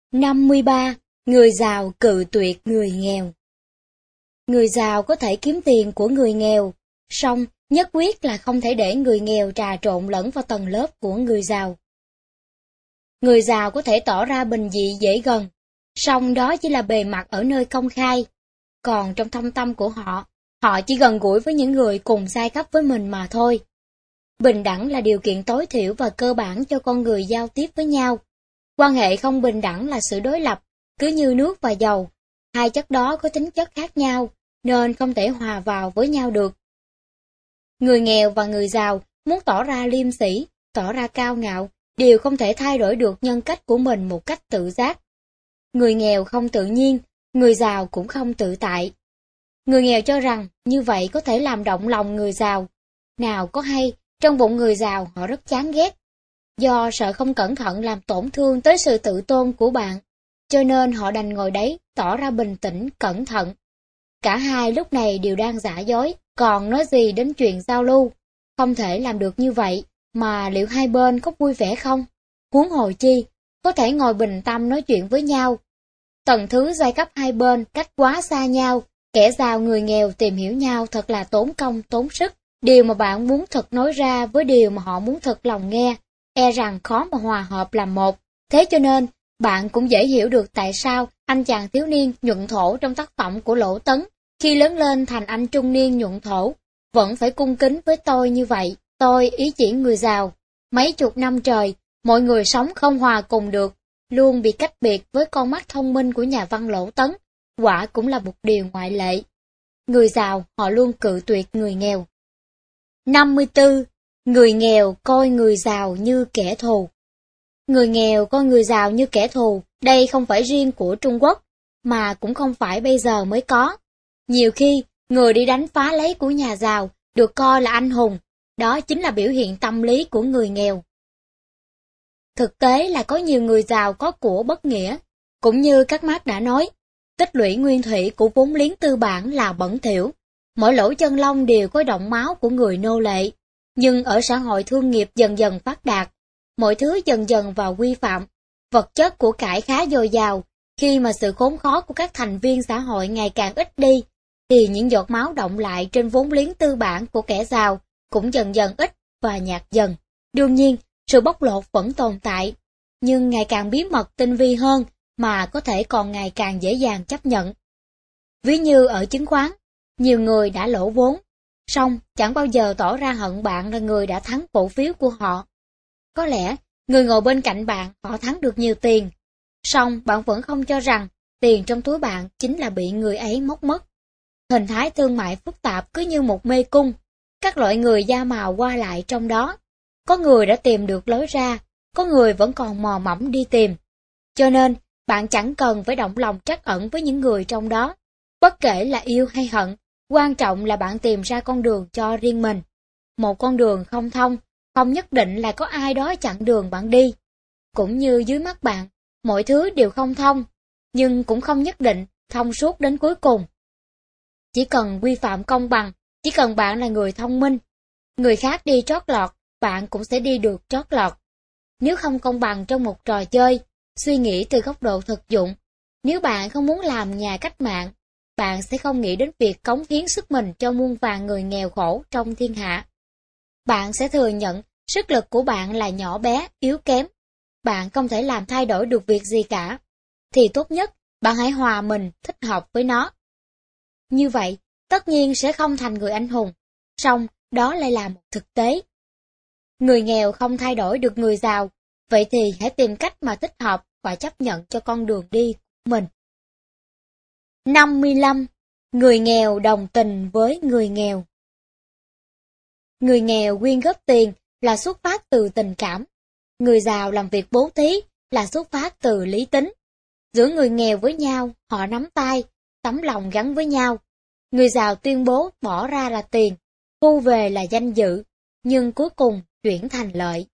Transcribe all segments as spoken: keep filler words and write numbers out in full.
năm mươi ba. Người giàu cự tuyệt người nghèo. Người giàu có thể kiếm tiền của người nghèo, song nhất quyết là không thể để người nghèo trà trộn lẫn vào tầng lớp của người giàu. Người giàu có thể tỏ ra bình dị dễ gần, song đó chỉ là bề mặt ở nơi công khai, còn trong thâm tâm của họ, họ chỉ gần gũi với những người cùng giai cấp với mình mà thôi. Bình đẳng là điều kiện tối thiểu và cơ bản cho con người giao tiếp với nhau. Quan hệ không bình đẳng là sự đối lập, cứ như nước và dầu, hai chất đó có tính chất khác nhau, nên không thể hòa vào với nhau được. Người nghèo và người giàu muốn tỏ ra liêm sỉ, tỏ ra cao ngạo, đều không thể thay đổi được nhân cách của mình một cách tự giác. Người nghèo không tự nhiên, người giàu cũng không tự tại. Người nghèo cho rằng như vậy có thể làm động lòng người giàu. Nào có hay, trong bụng người giàu họ rất chán ghét. Do sợ không cẩn thận làm tổn thương tới sự tự tôn của bạn, cho nên họ đành ngồi đấy, tỏ ra bình tĩnh, cẩn thận. Cả hai lúc này đều đang giả dối, còn nói gì đến chuyện giao lưu. Không thể làm được như vậy, mà liệu hai bên có vui vẻ không? Huống hồ chi, có thể ngồi bình tâm nói chuyện với nhau. Tầng thứ giai cấp hai bên cách quá xa nhau, kẻ giàu người nghèo tìm hiểu nhau thật là tốn công tốn sức. Điều mà bạn muốn thật nói ra với điều mà họ muốn thật lòng nghe, e rằng khó mà hòa hợp làm một. Thế cho nên, bạn cũng dễ hiểu được tại sao anh chàng thiếu niên nhuận thổ trong tác phẩm của Lỗ Tấn, khi lớn lên thành anh trung niên nhuận thổ, vẫn phải cung kính với tôi như vậy. Tôi ý chỉ người giàu. Mấy chục năm trời, mọi người sống không hòa cùng được, luôn bị cách biệt với con mắt thông minh của nhà văn Lỗ Tấn, quả cũng là một điều ngoại lệ. Người giàu họ luôn cự tuyệt người nghèo. năm mươi tư. Người nghèo coi người giàu như kẻ thù. Người nghèo coi người giàu như kẻ thù, đây không phải riêng của Trung Quốc, mà cũng không phải bây giờ mới có. Nhiều khi, người đi đánh phá lấy của nhà giàu được coi là anh hùng, đó chính là biểu hiện tâm lý của người nghèo. Thực tế là có nhiều người giàu có của bất nghĩa, cũng như các Marx đã nói, tích lũy nguyên thủy của vốn liếng tư bản là bẩn thỉu, mỗi lỗ chân lông đều có đọng máu của người nô lệ. Nhưng ở xã hội thương nghiệp dần dần phát đạt, mọi thứ dần dần vào quy phạm, vật chất của cải khá dồi dào, khi mà sự khốn khó của các thành viên xã hội ngày càng ít đi, thì những giọt máu đọng lại trên vốn liếng tư bản của kẻ giàu cũng dần dần ít và nhạt dần. Đương nhiên, sự bóc lột vẫn tồn tại, nhưng ngày càng bí mật tinh vi hơn mà có thể còn ngày càng dễ dàng chấp nhận. Ví như ở chứng khoán, nhiều người đã lỗ vốn, song chẳng bao giờ tỏ ra hận bạn là người đã thắng cổ phiếu của họ. Có lẽ, người ngồi bên cạnh bạn họ thắng được nhiều tiền, song bạn vẫn không cho rằng tiền trong túi bạn chính là bị người ấy móc mất. Hình thái thương mại phức tạp cứ như một mê cung, các loại người da màu qua lại trong đó. Có người đã tìm được lối ra, có người vẫn còn mò mẫm đi tìm. Cho nên, bạn chẳng cần phải động lòng trắc ẩn với những người trong đó. Bất kể là yêu hay hận, quan trọng là bạn tìm ra con đường cho riêng mình. Một con đường không thông, không nhất định là có ai đó chặn đường bạn đi. Cũng như dưới mắt bạn, mọi thứ đều không thông, nhưng cũng không nhất định thông suốt đến cuối cùng. Chỉ cần quy phạm công bằng, chỉ cần bạn là người thông minh, người khác đi trót lọt, bạn cũng sẽ đi được trót lọt. Nếu không công bằng trong một trò chơi, suy nghĩ từ góc độ thực dụng. Nếu bạn không muốn làm nhà cách mạng, bạn sẽ không nghĩ đến việc cống hiến sức mình cho muôn vàn người nghèo khổ trong thiên hạ. Bạn sẽ thừa nhận sức lực của bạn là nhỏ bé, yếu kém. Bạn không thể làm thay đổi được việc gì cả. Thì tốt nhất, bạn hãy hòa mình thích hợp với nó. Như vậy, tất nhiên sẽ không thành người anh hùng, song đó lại là một thực tế. Người nghèo không thay đổi được người giàu, vậy thì hãy tìm cách mà thích hợp và chấp nhận cho con đường đi của mình. năm mươi lăm. Người nghèo đồng tình với người nghèo. Người nghèo quyên góp tiền là xuất phát từ tình cảm. Người giàu làm việc bố thí là xuất phát từ lý tính. Giữa người nghèo với nhau, họ nắm tay, tấm lòng gắn với nhau. Người giàu tuyên bố bỏ ra là tiền, thu về là danh dự, nhưng cuối cùng chuyển thành lợi.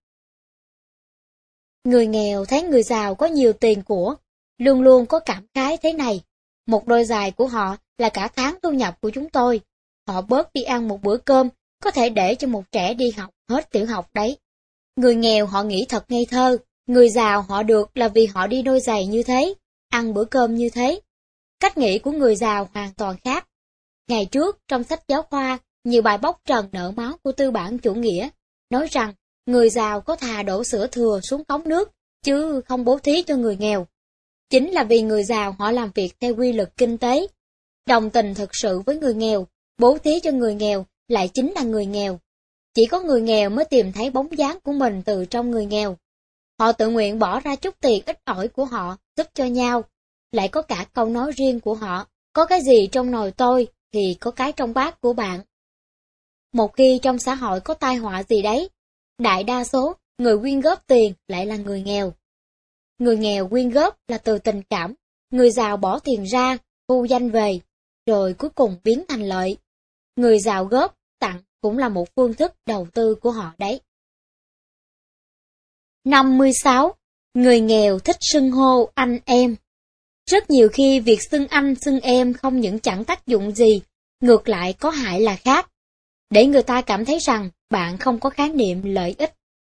Người nghèo thấy người giàu có nhiều tiền của, luôn luôn có cảm khái thế này. Một đôi giày của họ là cả tháng thu nhập của chúng tôi. Họ bớt đi ăn một bữa cơm, có thể để cho một trẻ đi học hết tiểu học đấy. Người nghèo họ nghĩ thật ngây thơ, Người giàu họ được là vì họ đi đôi giày như thế, ăn bữa cơm như thế. Cách nghĩ của người giàu hoàn toàn khác. Ngày trước, trong sách giáo khoa, nhiều bài bóc trần nợ máu của tư bản chủ nghĩa, nói rằng người giàu có thà đổ sữa thừa xuống cống nước, chứ không bố thí cho người nghèo. Chính là vì người giàu họ làm việc theo quy luật kinh tế. Đồng tình thực sự với người nghèo, bố thí cho người nghèo lại chính là người nghèo. Chỉ có người nghèo mới tìm thấy bóng dáng của mình từ trong người nghèo. Họ tự nguyện bỏ ra chút tiền ít ỏi của họ, giúp cho nhau. Lại có cả câu nói riêng của họ, có cái gì trong nồi tôi thì có cái trong bát của bạn. Một khi trong xã hội có tai họa gì đấy, đại đa số người quyên góp tiền lại là người nghèo. Người nghèo quyên góp là từ tình cảm, người giàu bỏ tiền ra, thu danh về, rồi cuối cùng biến thành lợi. Người giàu góp, tặng cũng là một phương thức đầu tư của họ đấy. năm mươi sáu. Người nghèo thích xưng hô anh em. Rất nhiều khi việc xưng anh xưng em không những chẳng tác dụng gì, ngược lại có hại là khác, để người ta cảm thấy rằng bạn không có khái niệm lợi ích.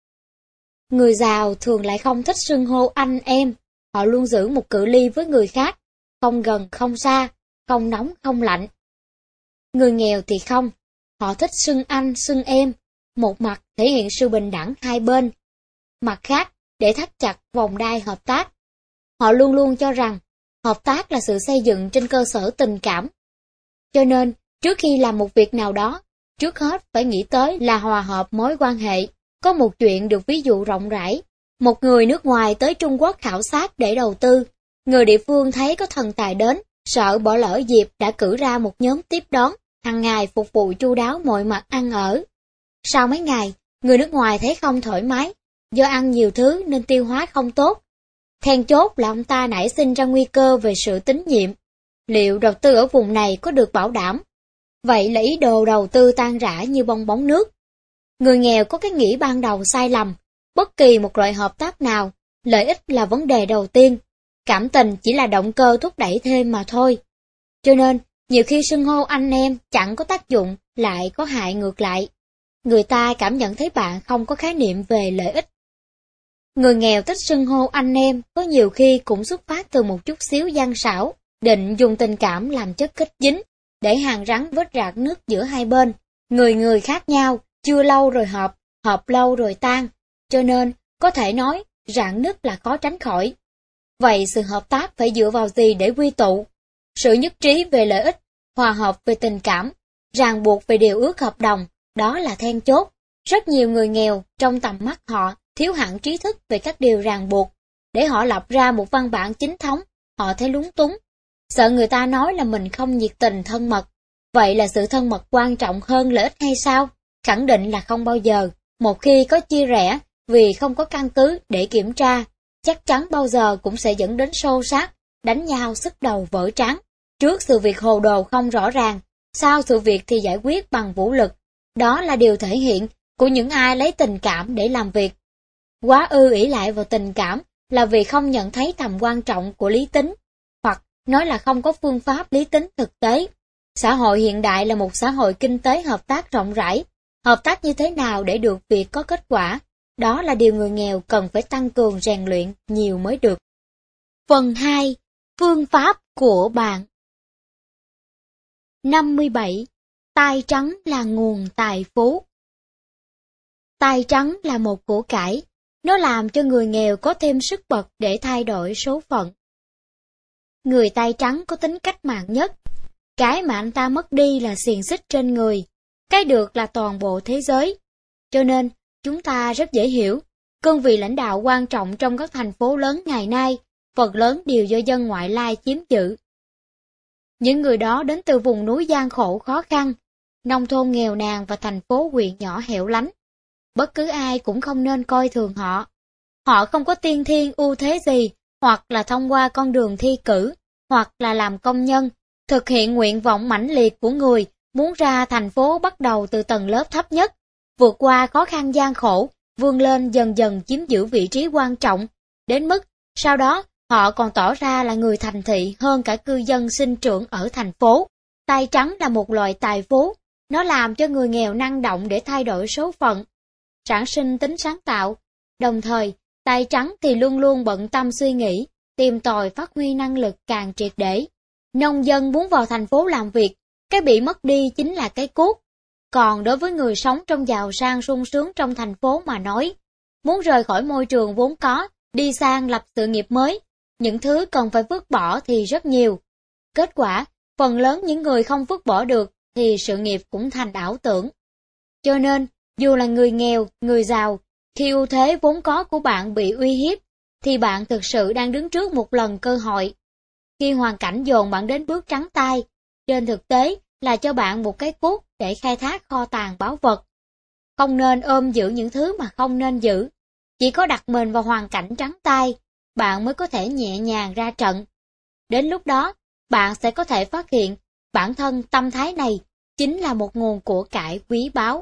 Người giàu thường lại không thích xưng hô anh em, họ luôn giữ một cự ly với người khác, không gần không xa, không nóng không lạnh. Người nghèo thì không, họ thích xưng anh xưng em, một mặt thể hiện sự bình đẳng hai bên, mặt khác để thắt chặt vòng đai hợp tác. Họ luôn luôn cho rằng hợp tác là sự xây dựng trên cơ sở tình cảm. Cho nên, trước khi làm một việc nào đó, trước hết phải nghĩ tới là hòa hợp mối quan hệ. Có một chuyện được ví dụ rộng rãi. Một người nước ngoài tới Trung Quốc khảo sát để đầu tư. Người địa phương thấy có thần tài đến, sợ bỏ lỡ dịp đã cử ra một nhóm tiếp đón, hàng ngày phục vụ chu đáo mọi mặt ăn ở. Sau mấy ngày, người nước ngoài thấy không thoải mái, do ăn nhiều thứ nên tiêu hóa không tốt. Then chốt là ông ta nảy sinh ra nguy cơ về sự tín nhiệm. Liệu đầu tư ở vùng này có được bảo đảm? Vậy là ý đồ đầu tư tan rã như bong bóng nước. Người nghèo có cái nghĩ ban đầu sai lầm. Bất kỳ một loại hợp tác nào, lợi ích là vấn đề đầu tiên. Cảm tình chỉ là động cơ thúc đẩy thêm mà thôi. Cho nên, nhiều khi xưng hô anh em chẳng có tác dụng, lại có hại ngược lại. Người ta cảm nhận thấy bạn không có khái niệm về lợi ích. Người nghèo thích xưng hô anh em có nhiều khi cũng xuất phát từ một chút xíu gian xảo, định dùng tình cảm làm chất kích dính, để hàng rắn vết rạc nước giữa hai bên. Người người khác nhau, chưa lâu rồi hợp, hợp lâu rồi tan, cho nên có thể nói rạn nứt là khó tránh khỏi. Vậy sự hợp tác phải dựa vào gì để quy tụ? Sự nhất trí về lợi ích, hòa hợp về tình cảm, ràng buộc về điều ước hợp đồng, đó là then chốt. Rất nhiều người nghèo, trong tầm mắt họ, thiếu hẳn trí thức về các điều ràng buộc. Để họ lập ra một văn bản chính thống, họ thấy lúng túng. Sợ người ta nói là mình không nhiệt tình thân mật. Vậy là sự thân mật quan trọng hơn lợi ích hay sao? Khẳng định là không bao giờ. Một khi có chia rẽ, vì không có căn cứ để kiểm tra, chắc chắn bao giờ cũng sẽ dẫn đến xô xát, đánh nhau sức đầu vỡ trán. Trước sự việc hồ đồ không rõ ràng, sau sự việc thì giải quyết bằng vũ lực. Đó là điều thể hiện của những ai lấy tình cảm để làm việc. Quá ư ỷ lại vào tình cảm là vì không nhận thấy tầm quan trọng của lý tính, hoặc nói là không có phương pháp lý tính thực tế. Xã hội hiện đại là một xã hội kinh tế hợp tác rộng rãi. Hợp tác như thế nào để được việc có kết quả? Đó là điều người nghèo cần phải tăng cường rèn luyện nhiều mới được. Phần hai. Phương pháp của bạn. năm mươi bảy. Tai trắng là nguồn tài phú. Tai trắng là một của cải. Nó làm cho người nghèo có thêm sức bật để thay đổi số phận. Người tay trắng có tính cách mạng nhất. Cái mà anh ta mất đi là xiềng xích trên người. Cái được là toàn bộ thế giới. Cho nên, chúng ta rất dễ hiểu, cương vị lãnh đạo quan trọng trong các thành phố lớn ngày nay, phần lớn đều do dân ngoại lai chiếm giữ. Những người đó đến từ vùng núi gian khổ khó khăn, nông thôn nghèo nàn và thành phố huyện nhỏ hẻo lánh. Bất cứ ai cũng không nên coi thường họ. Họ không có tiên thiên ưu thế gì, hoặc là thông qua con đường thi cử, hoặc là làm công nhân, thực hiện nguyện vọng mãnh liệt của người muốn ra thành phố bắt đầu từ tầng lớp thấp nhất, vượt qua khó khăn gian khổ, vươn lên dần dần chiếm giữ vị trí quan trọng, đến mức sau đó họ còn tỏ ra là người thành thị hơn cả cư dân sinh trưởng ở thành phố. Tai trắng là một loại tài phú, nó làm cho người nghèo năng động để thay đổi số phận, sản sinh tính sáng tạo, đồng thời Tay trắng thì luôn luôn bận tâm suy nghĩ, tìm tòi phát huy năng lực càng triệt để. Nông dân muốn vào thành phố làm việc, cái bị mất đi chính là cái cuốc. Còn đối với người sống trong giàu sang sung sướng trong thành phố mà nói, muốn rời khỏi môi trường vốn có, đi sang lập sự nghiệp mới, những thứ cần phải vứt bỏ thì rất nhiều. Kết quả, phần lớn những người không vứt bỏ được thì sự nghiệp cũng thành ảo tưởng. Cho nên, dù là người nghèo, người giàu, khi ưu thế vốn có của bạn bị uy hiếp, thì bạn thực sự đang đứng trước một lần cơ hội. Khi hoàn cảnh dồn bạn đến bước trắng tay, trên thực tế là cho bạn một cái cuốc để khai thác kho tàng báu vật. Không nên ôm giữ những thứ mà không nên giữ. Chỉ có đặt mình vào hoàn cảnh trắng tay, bạn mới có thể nhẹ nhàng ra trận. Đến lúc đó, bạn sẽ có thể phát hiện bản thân tâm thái này chính là một nguồn của cải quý báu.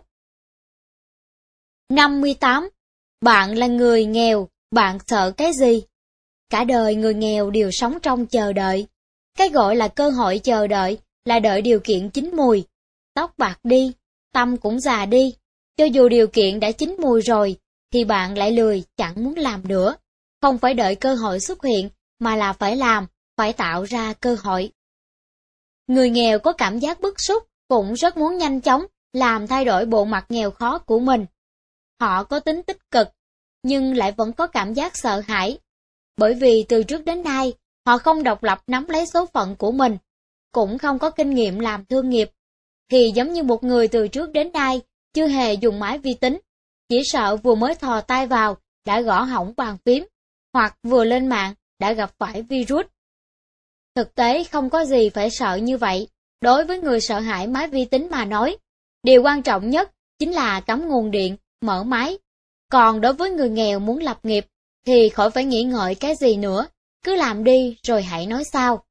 năm mươi tám. Bạn là người nghèo, bạn sợ cái gì? Cả đời người nghèo đều sống trong chờ đợi. Cái gọi là cơ hội chờ đợi là đợi điều kiện chín mùi. Tóc bạc đi, tâm cũng già đi. Cho dù điều kiện đã chín mùi rồi, thì bạn lại lười, chẳng muốn làm nữa. Không phải đợi cơ hội xuất hiện, mà là phải làm, phải tạo ra cơ hội. Người nghèo có cảm giác bức xúc, cũng rất muốn nhanh chóng làm thay đổi bộ mặt nghèo khó của mình. Họ có tính tích cực, nhưng lại vẫn có cảm giác sợ hãi. Bởi vì từ trước đến nay, họ không độc lập nắm lấy số phận của mình, cũng không có kinh nghiệm làm thương nghiệp. Thì giống như một người từ trước đến nay chưa hề dùng máy vi tính, chỉ sợ vừa mới thò tay vào đã gõ hỏng bàn phím, hoặc vừa lên mạng đã gặp phải virus. Thực tế không có gì phải sợ như vậy. Đối với người sợ hãi máy vi tính mà nói, điều quan trọng nhất chính là cắm nguồn điện, mở máy. Còn đối với người nghèo muốn lập nghiệp, thì khỏi phải nghĩ ngợi cái gì nữa, cứ làm đi rồi hãy nói sau.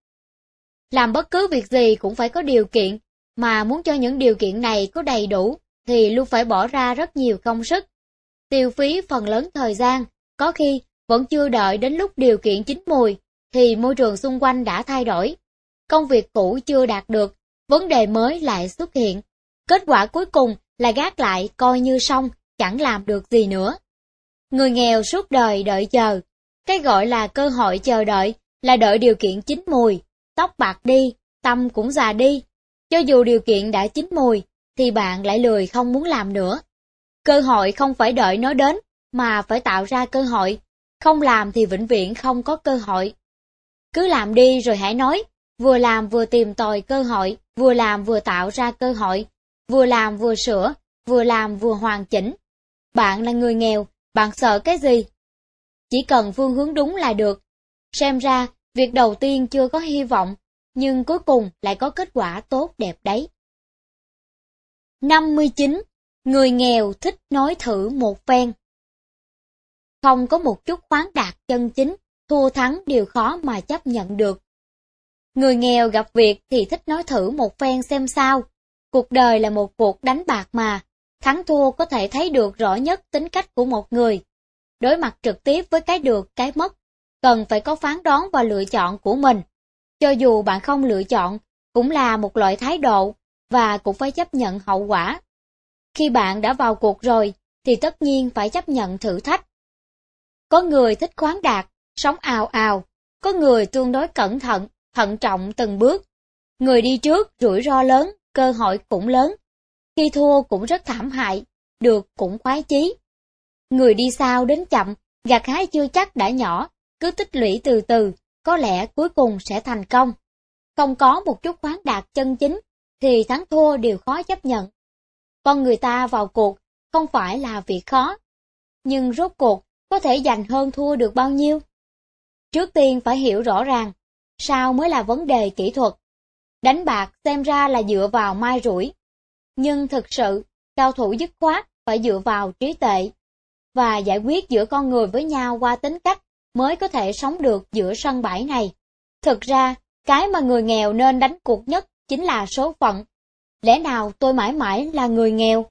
Làm bất cứ việc gì cũng phải có điều kiện, mà muốn cho những điều kiện này có đầy đủ, thì luôn phải bỏ ra rất nhiều công sức. Tiêu phí phần lớn thời gian, có khi vẫn chưa đợi đến lúc điều kiện chín mùi, thì môi trường xung quanh đã thay đổi. Công việc cũ chưa đạt được, vấn đề mới lại xuất hiện. Kết quả cuối cùng là gác lại coi như xong, chẳng làm được gì nữa. Người nghèo suốt đời đợi chờ. Cái gọi là cơ hội chờ đợi là đợi điều kiện chín mùi, tóc bạc đi, tâm cũng già đi. Cho dù điều kiện đã chín mùi, thì bạn lại lười không muốn làm nữa. Cơ hội không phải đợi nó đến, mà phải tạo ra cơ hội. Không làm thì vĩnh viễn không có cơ hội. Cứ làm đi rồi hãy nói, vừa làm vừa tìm tòi cơ hội, vừa làm vừa tạo ra cơ hội, vừa làm vừa sửa, vừa làm vừa hoàn chỉnh. Bạn là người nghèo, bạn sợ cái gì? Chỉ cần phương hướng đúng là được. Xem ra, việc đầu tiên chưa có hy vọng, nhưng cuối cùng lại có kết quả tốt đẹp đấy. năm mươi chín. Người nghèo thích nói thử một phen. Không có một chút khoáng đạt chân chính, thua thắng đều khó mà chấp nhận được. Người nghèo gặp việc thì thích nói thử một phen xem sao. Cuộc đời là một cuộc đánh bạc mà, thắng thua có thể thấy được rõ nhất tính cách của một người. Đối mặt trực tiếp với cái được, cái mất, cần phải có phán đoán và lựa chọn của mình. Cho dù bạn không lựa chọn, cũng là một loại thái độ, và cũng phải chấp nhận hậu quả. Khi bạn đã vào cuộc rồi, thì tất nhiên phải chấp nhận thử thách. Có người thích khoáng đạt, sống ào ào, có người tương đối cẩn thận, thận trọng từng bước. Người đi trước rủi ro lớn, cơ hội cũng lớn. Khi thua cũng rất thảm hại, được cũng khoái chí. Người đi sau đến chậm, gặt hái chưa chắc đã nhỏ, cứ tích lũy từ từ, có lẽ cuối cùng sẽ thành công. Không có một chút khoáng đạt chân chính, thì thắng thua đều khó chấp nhận. Con người ta vào cuộc, không phải là việc khó. Nhưng rốt cuộc, có thể giành hơn thua được bao nhiêu? Trước tiên phải hiểu rõ ràng, sao mới là vấn đề kỹ thuật. Đánh bạc xem ra là dựa vào mai rủi. Nhưng thực sự, cao thủ dứt khoát phải dựa vào trí tuệ. Và giải quyết giữa con người với nhau qua tính cách mới có thể sống được giữa sân bãi này. Thực ra, cái mà người nghèo nên đánh cuộc nhất chính là số phận. Lẽ nào tôi mãi mãi là người nghèo?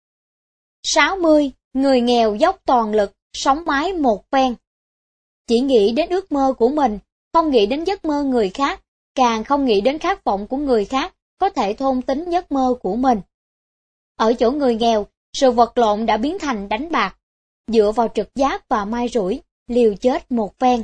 sáu mươi. Người nghèo dốc toàn lực, sống mái một phen. Chỉ nghĩ đến ước mơ của mình, không nghĩ đến giấc mơ người khác, càng không nghĩ đến khát vọng của người khác có thể thôn tính giấc mơ của mình. Ở chỗ người nghèo, sự vật lộn đã biến thành đánh bạc, dựa vào trực giác và mai rủi, liều chết một phen.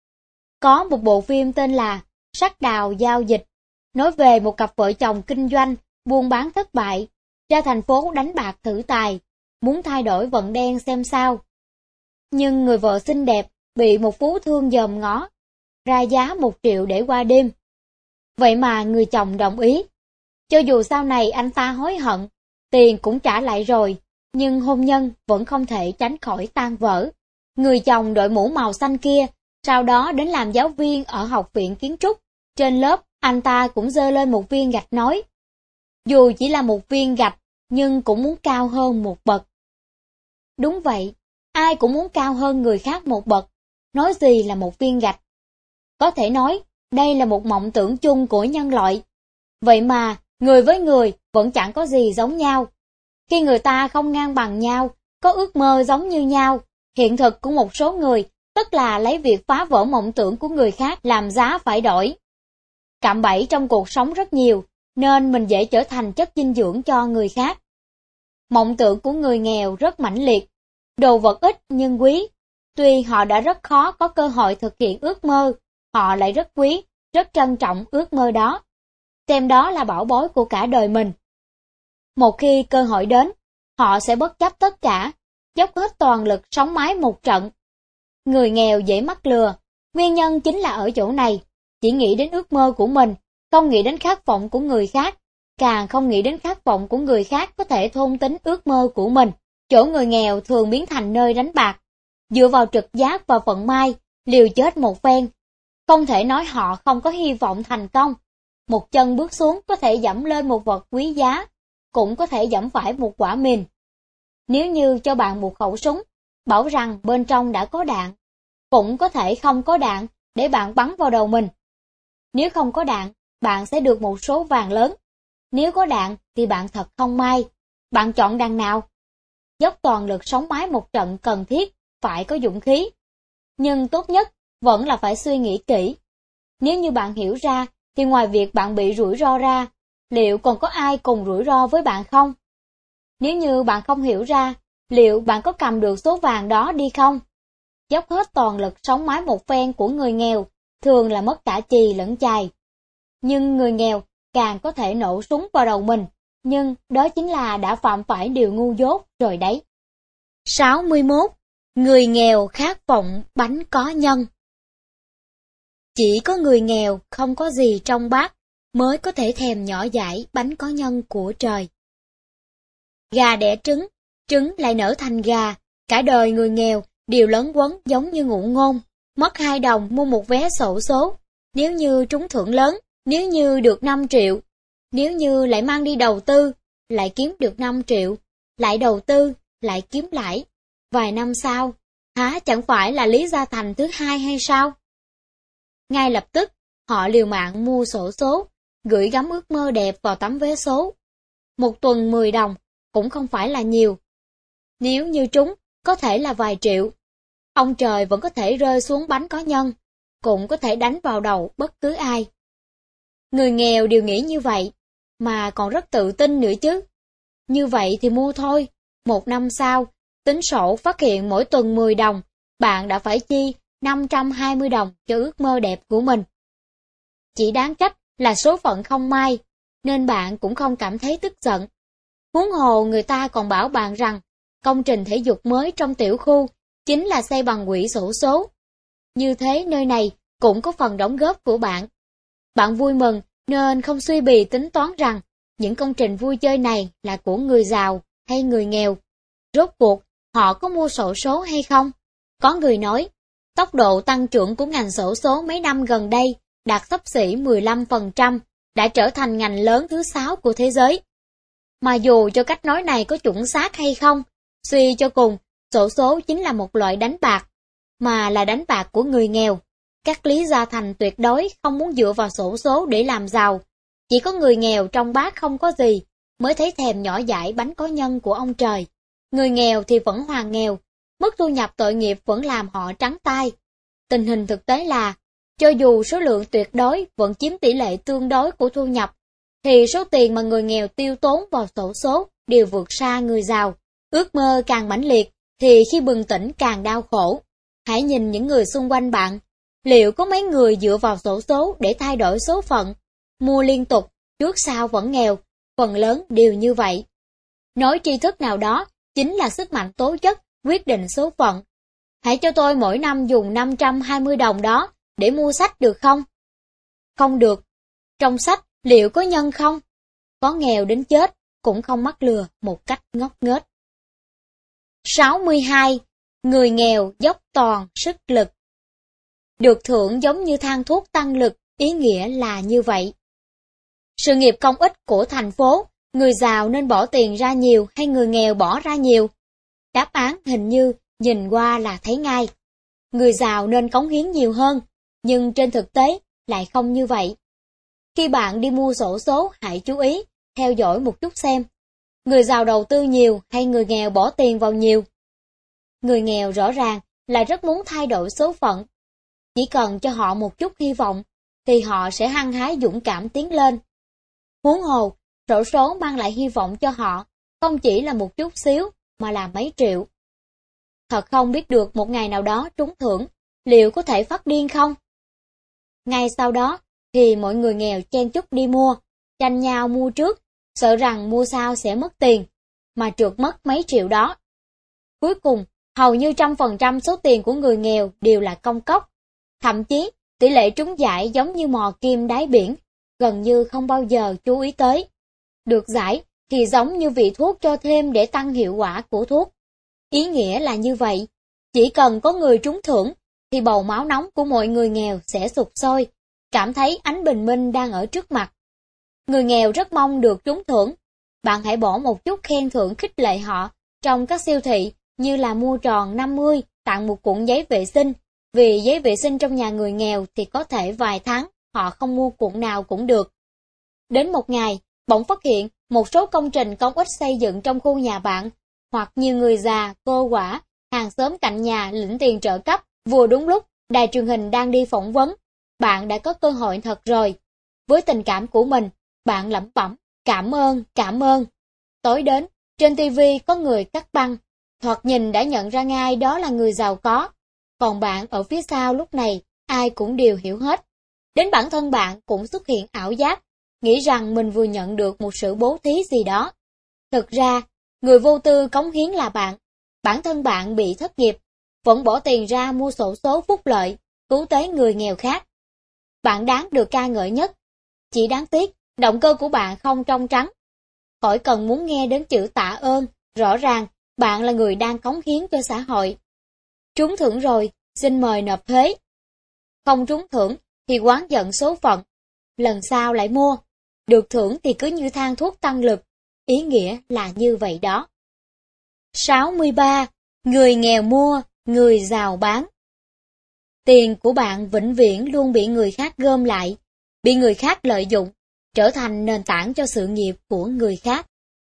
Có một bộ phim tên là Sắc Đào Giao Dịch, nói về một cặp vợ chồng kinh doanh, buôn bán thất bại, ra thành phố đánh bạc thử tài, muốn thay đổi vận đen xem sao. Nhưng người vợ xinh đẹp bị một phú thương dòm ngó, ra giá một triệu để qua đêm. Vậy mà người chồng đồng ý. Cho dù sau này anh ta hối hận, tiền cũng trả lại rồi, nhưng hôn nhân vẫn không thể tránh khỏi tan vỡ. Người chồng đội mũ màu xanh kia, sau đó đến làm giáo viên ở học viện kiến trúc. Trên lớp, anh ta cũng giơ lên một viên gạch nói. Dù chỉ là một viên gạch, nhưng cũng muốn cao hơn một bậc. Đúng vậy, ai cũng muốn cao hơn người khác một bậc, nói gì là một viên gạch. Có thể nói, đây là một mộng tưởng chung của nhân loại. Vậy mà, người với người vẫn chẳng có gì giống nhau. Khi người ta không ngang bằng nhau, có ước mơ giống như nhau, hiện thực của một số người, tức là lấy việc phá vỡ mộng tưởng của người khác làm giá phải đổi. Cạm bẫy trong cuộc sống rất nhiều, nên mình dễ trở thành chất dinh dưỡng cho người khác. Mộng tưởng của người nghèo rất mãnh liệt, đồ vật ít nhưng quý. Tuy họ đã rất khó có cơ hội thực hiện ước mơ, họ lại rất quý, rất trân trọng ước mơ đó. Xem đó là bảo bối của cả đời mình. Một khi cơ hội đến, họ sẽ bất chấp tất cả, dốc hết toàn lực sống mái một trận. Người nghèo dễ mắc lừa, nguyên nhân chính là ở chỗ này, chỉ nghĩ đến ước mơ của mình, không nghĩ đến khát vọng của người khác, càng không nghĩ đến khát vọng của người khác có thể thôn tính ước mơ của mình. Chỗ người nghèo thường biến thành nơi đánh bạc, dựa vào trực giác và vận may, liều chết một phen. Không thể nói họ không có hy vọng thành công. Một chân bước xuống có thể dẫm lên một vật quý giá, cũng có thể dẫm phải một quả mìn. Nếu như cho bạn một khẩu súng, bảo rằng bên trong đã có đạn, cũng có thể không có đạn để bạn bắn vào đầu mình. Nếu không có đạn, bạn sẽ được một số vàng lớn. Nếu có đạn thì bạn thật không may. Bạn chọn đằng nào? Dốc toàn lực sống mái một trận cần thiết, phải có dũng khí. Nhưng tốt nhất vẫn là phải suy nghĩ kỹ. Nếu như bạn hiểu ra, thì ngoài việc bạn bị rủi ro ra, liệu còn có ai cùng rủi ro với bạn không? Nếu như bạn không hiểu ra, liệu bạn có cầm được số vàng đó đi không? Dốc hết toàn lực sống mái một phen của người nghèo, thường là mất cả chì lẫn chài. Nhưng người nghèo càng có thể nổ súng vào đầu mình, nhưng đó chính là đã phạm phải điều ngu dốt rồi đấy. sáu mươi mốt. Người nghèo khát vọng bánh có nhân. Chỉ có người nghèo không có gì trong bát mới có thể thèm nhỏ dãi bánh có nhân của trời. Gà đẻ trứng, trứng lại nở thành gà, cả đời người nghèo đều lấn quấn giống như ngụ ngôn, mất hai đồng mua một vé xổ số, nếu như trúng thưởng lớn, nếu như được năm triệu, nếu như lại mang đi đầu tư, lại kiếm được năm triệu, lại đầu tư, lại kiếm lãi. Vài năm sau, hả chẳng phải là Lý Gia Thành thứ hai hay sao? Ngay lập tức, họ liều mạng mua xổ số, gửi gắm ước mơ đẹp vào tấm vé số. Một tuần mười đồng, cũng không phải là nhiều. Nếu như trúng, có thể là vài triệu. Ông trời vẫn có thể rơi xuống bánh có nhân, cũng có thể đánh vào đầu bất cứ ai. Người nghèo đều nghĩ như vậy, mà còn rất tự tin nữa chứ. Như vậy thì mua thôi, một năm sau, tính sổ phát hiện mỗi tuần mười đồng, bạn đã phải chi năm trăm hai mươi đồng cho ước mơ đẹp của mình. Chỉ đáng trách là số phận không may, nên bạn cũng không cảm thấy tức giận. Huống hồ người ta còn bảo bạn rằng, công trình thể dục mới trong tiểu khu chính là xây bằng quỹ xổ số. Như thế nơi này cũng có phần đóng góp của bạn. Bạn vui mừng nên không suy bì tính toán rằng những công trình vui chơi này là của người giàu hay người nghèo. Rốt cuộc, họ có mua xổ số hay không? Có người nói, tốc độ tăng trưởng của ngành xổ số mấy năm gần đây đạt xấp xỉ mười lăm phần trăm, đã trở thành ngành lớn thứ sáu của thế giới. Mà dù cho cách nói này có chuẩn xác hay không, suy cho cùng, xổ số chính là một loại đánh bạc, mà là đánh bạc của người nghèo. Các Lý Gia Thành tuyệt đối không muốn dựa vào xổ số để làm giàu. Chỉ có người nghèo trong bát không có gì, mới thấy thèm nhỏ dãi bánh có nhân của ông trời. Người nghèo thì vẫn hoàn nghèo, mức thu nhập tội nghiệp vẫn làm họ trắng tay. Tình hình thực tế là, cho dù số lượng tuyệt đối vẫn chiếm tỷ lệ tương đối của thu nhập, thì số tiền mà người nghèo tiêu tốn vào xổ số đều vượt xa người giàu. Ước mơ càng mãnh liệt, thì khi bừng tỉnh càng đau khổ. Hãy nhìn những người xung quanh bạn. Liệu có mấy người dựa vào xổ số để thay đổi số phận? Mua liên tục, trước sau vẫn nghèo, phần lớn đều như vậy. Nói tri thức nào đó chính là sức mạnh tố chất quyết định số phận. Hãy cho tôi mỗi năm dùng năm trăm hai mươi đồng đó để mua sách được không? Không được. Trong sách liệu có nhân không? Có nghèo đến chết cũng không mắc lừa một cách ngốc nghếch. sáu mươi hai. Người nghèo dốc toàn sức lực. Được thưởng giống như thang thuốc tăng lực, ý nghĩa là như vậy. Sự nghiệp công ích của thành phố, người giàu nên bỏ tiền ra nhiều hay người nghèo bỏ ra nhiều? Đáp án hình như nhìn qua là thấy ngay. Người giàu nên cống hiến nhiều hơn, nhưng trên thực tế lại không như vậy. Khi bạn đi mua xổ số, hãy chú ý, theo dõi một chút xem. Người giàu đầu tư nhiều hay người nghèo bỏ tiền vào nhiều? Người nghèo rõ ràng là rất muốn thay đổi số phận. Chỉ cần cho họ một chút hy vọng, thì họ sẽ hăng hái dũng cảm tiến lên. Huống hồ, xổ số mang lại hy vọng cho họ, không chỉ là một chút xíu, mà là mấy triệu. Thật không biết được một ngày nào đó trúng thưởng, liệu có thể phát điên không? Ngay sau đó, thì mọi người nghèo chen chúc đi mua, tranh nhau mua trước, sợ rằng mua sau sẽ mất tiền, mà trượt mất mấy triệu đó. Cuối cùng, hầu như trăm phần trăm số tiền của người nghèo đều là công cốc. Thậm chí, tỷ lệ trúng giải giống như mò kim đáy biển, gần như không bao giờ chú ý tới. Được giải thì giống như vị thuốc cho thêm để tăng hiệu quả của thuốc. Ý nghĩa là như vậy, chỉ cần có người trúng thưởng, thì bầu máu nóng của mọi người nghèo sẽ sục sôi, cảm thấy ánh bình minh đang ở trước mặt. Người nghèo rất mong được trúng thưởng. Bạn hãy bỏ một chút khen thưởng khích lệ họ trong các siêu thị, như là mua tròn năm mươi, tặng một cuộn giấy vệ sinh. Vì giấy vệ sinh trong nhà người nghèo thì có thể vài tháng họ không mua cuộn nào cũng được. Đến một ngày, bỗng phát hiện một số công trình công ích xây dựng trong khu nhà bạn, hoặc nhiều người già, cô quả, hàng xóm cạnh nhà lĩnh tiền trợ cấp, vừa đúng lúc đài truyền hình đang đi phỏng vấn. Bạn đã có cơ hội thật rồi. Với tình cảm của mình, bạn lẩm bẩm, cảm ơn, cảm ơn. Tối đến, trên ti vi có người cắt băng, thoạt nhìn đã nhận ra ngay đó là người giàu có. Còn bạn ở phía sau lúc này, ai cũng đều hiểu hết. Đến bản thân bạn cũng xuất hiện ảo giác, nghĩ rằng mình vừa nhận được một sự bố thí gì đó. Thực ra, người vô tư cống hiến là bạn. Bản thân bạn bị thất nghiệp, vẫn bỏ tiền ra mua xổ số phúc lợi, cứu tế người nghèo khác. Bạn đáng được ca ngợi nhất. Chỉ đáng tiếc, động cơ của bạn không trong trắng. Khỏi cần muốn nghe đến chữ tạ ơn, rõ ràng bạn là người đang cống hiến cho xã hội. Trúng thưởng rồi, xin mời nộp thuế. Không trúng thưởng thì oán giận số phận. Lần sau lại mua. Được thưởng thì cứ như thang thuốc tăng lực. Ý nghĩa là như vậy đó. sáu mươi ba. Người nghèo mua, người giàu bán. Tiền của bạn vĩnh viễn luôn bị người khác gom lại, bị người khác lợi dụng, trở thành nền tảng cho sự nghiệp của người khác.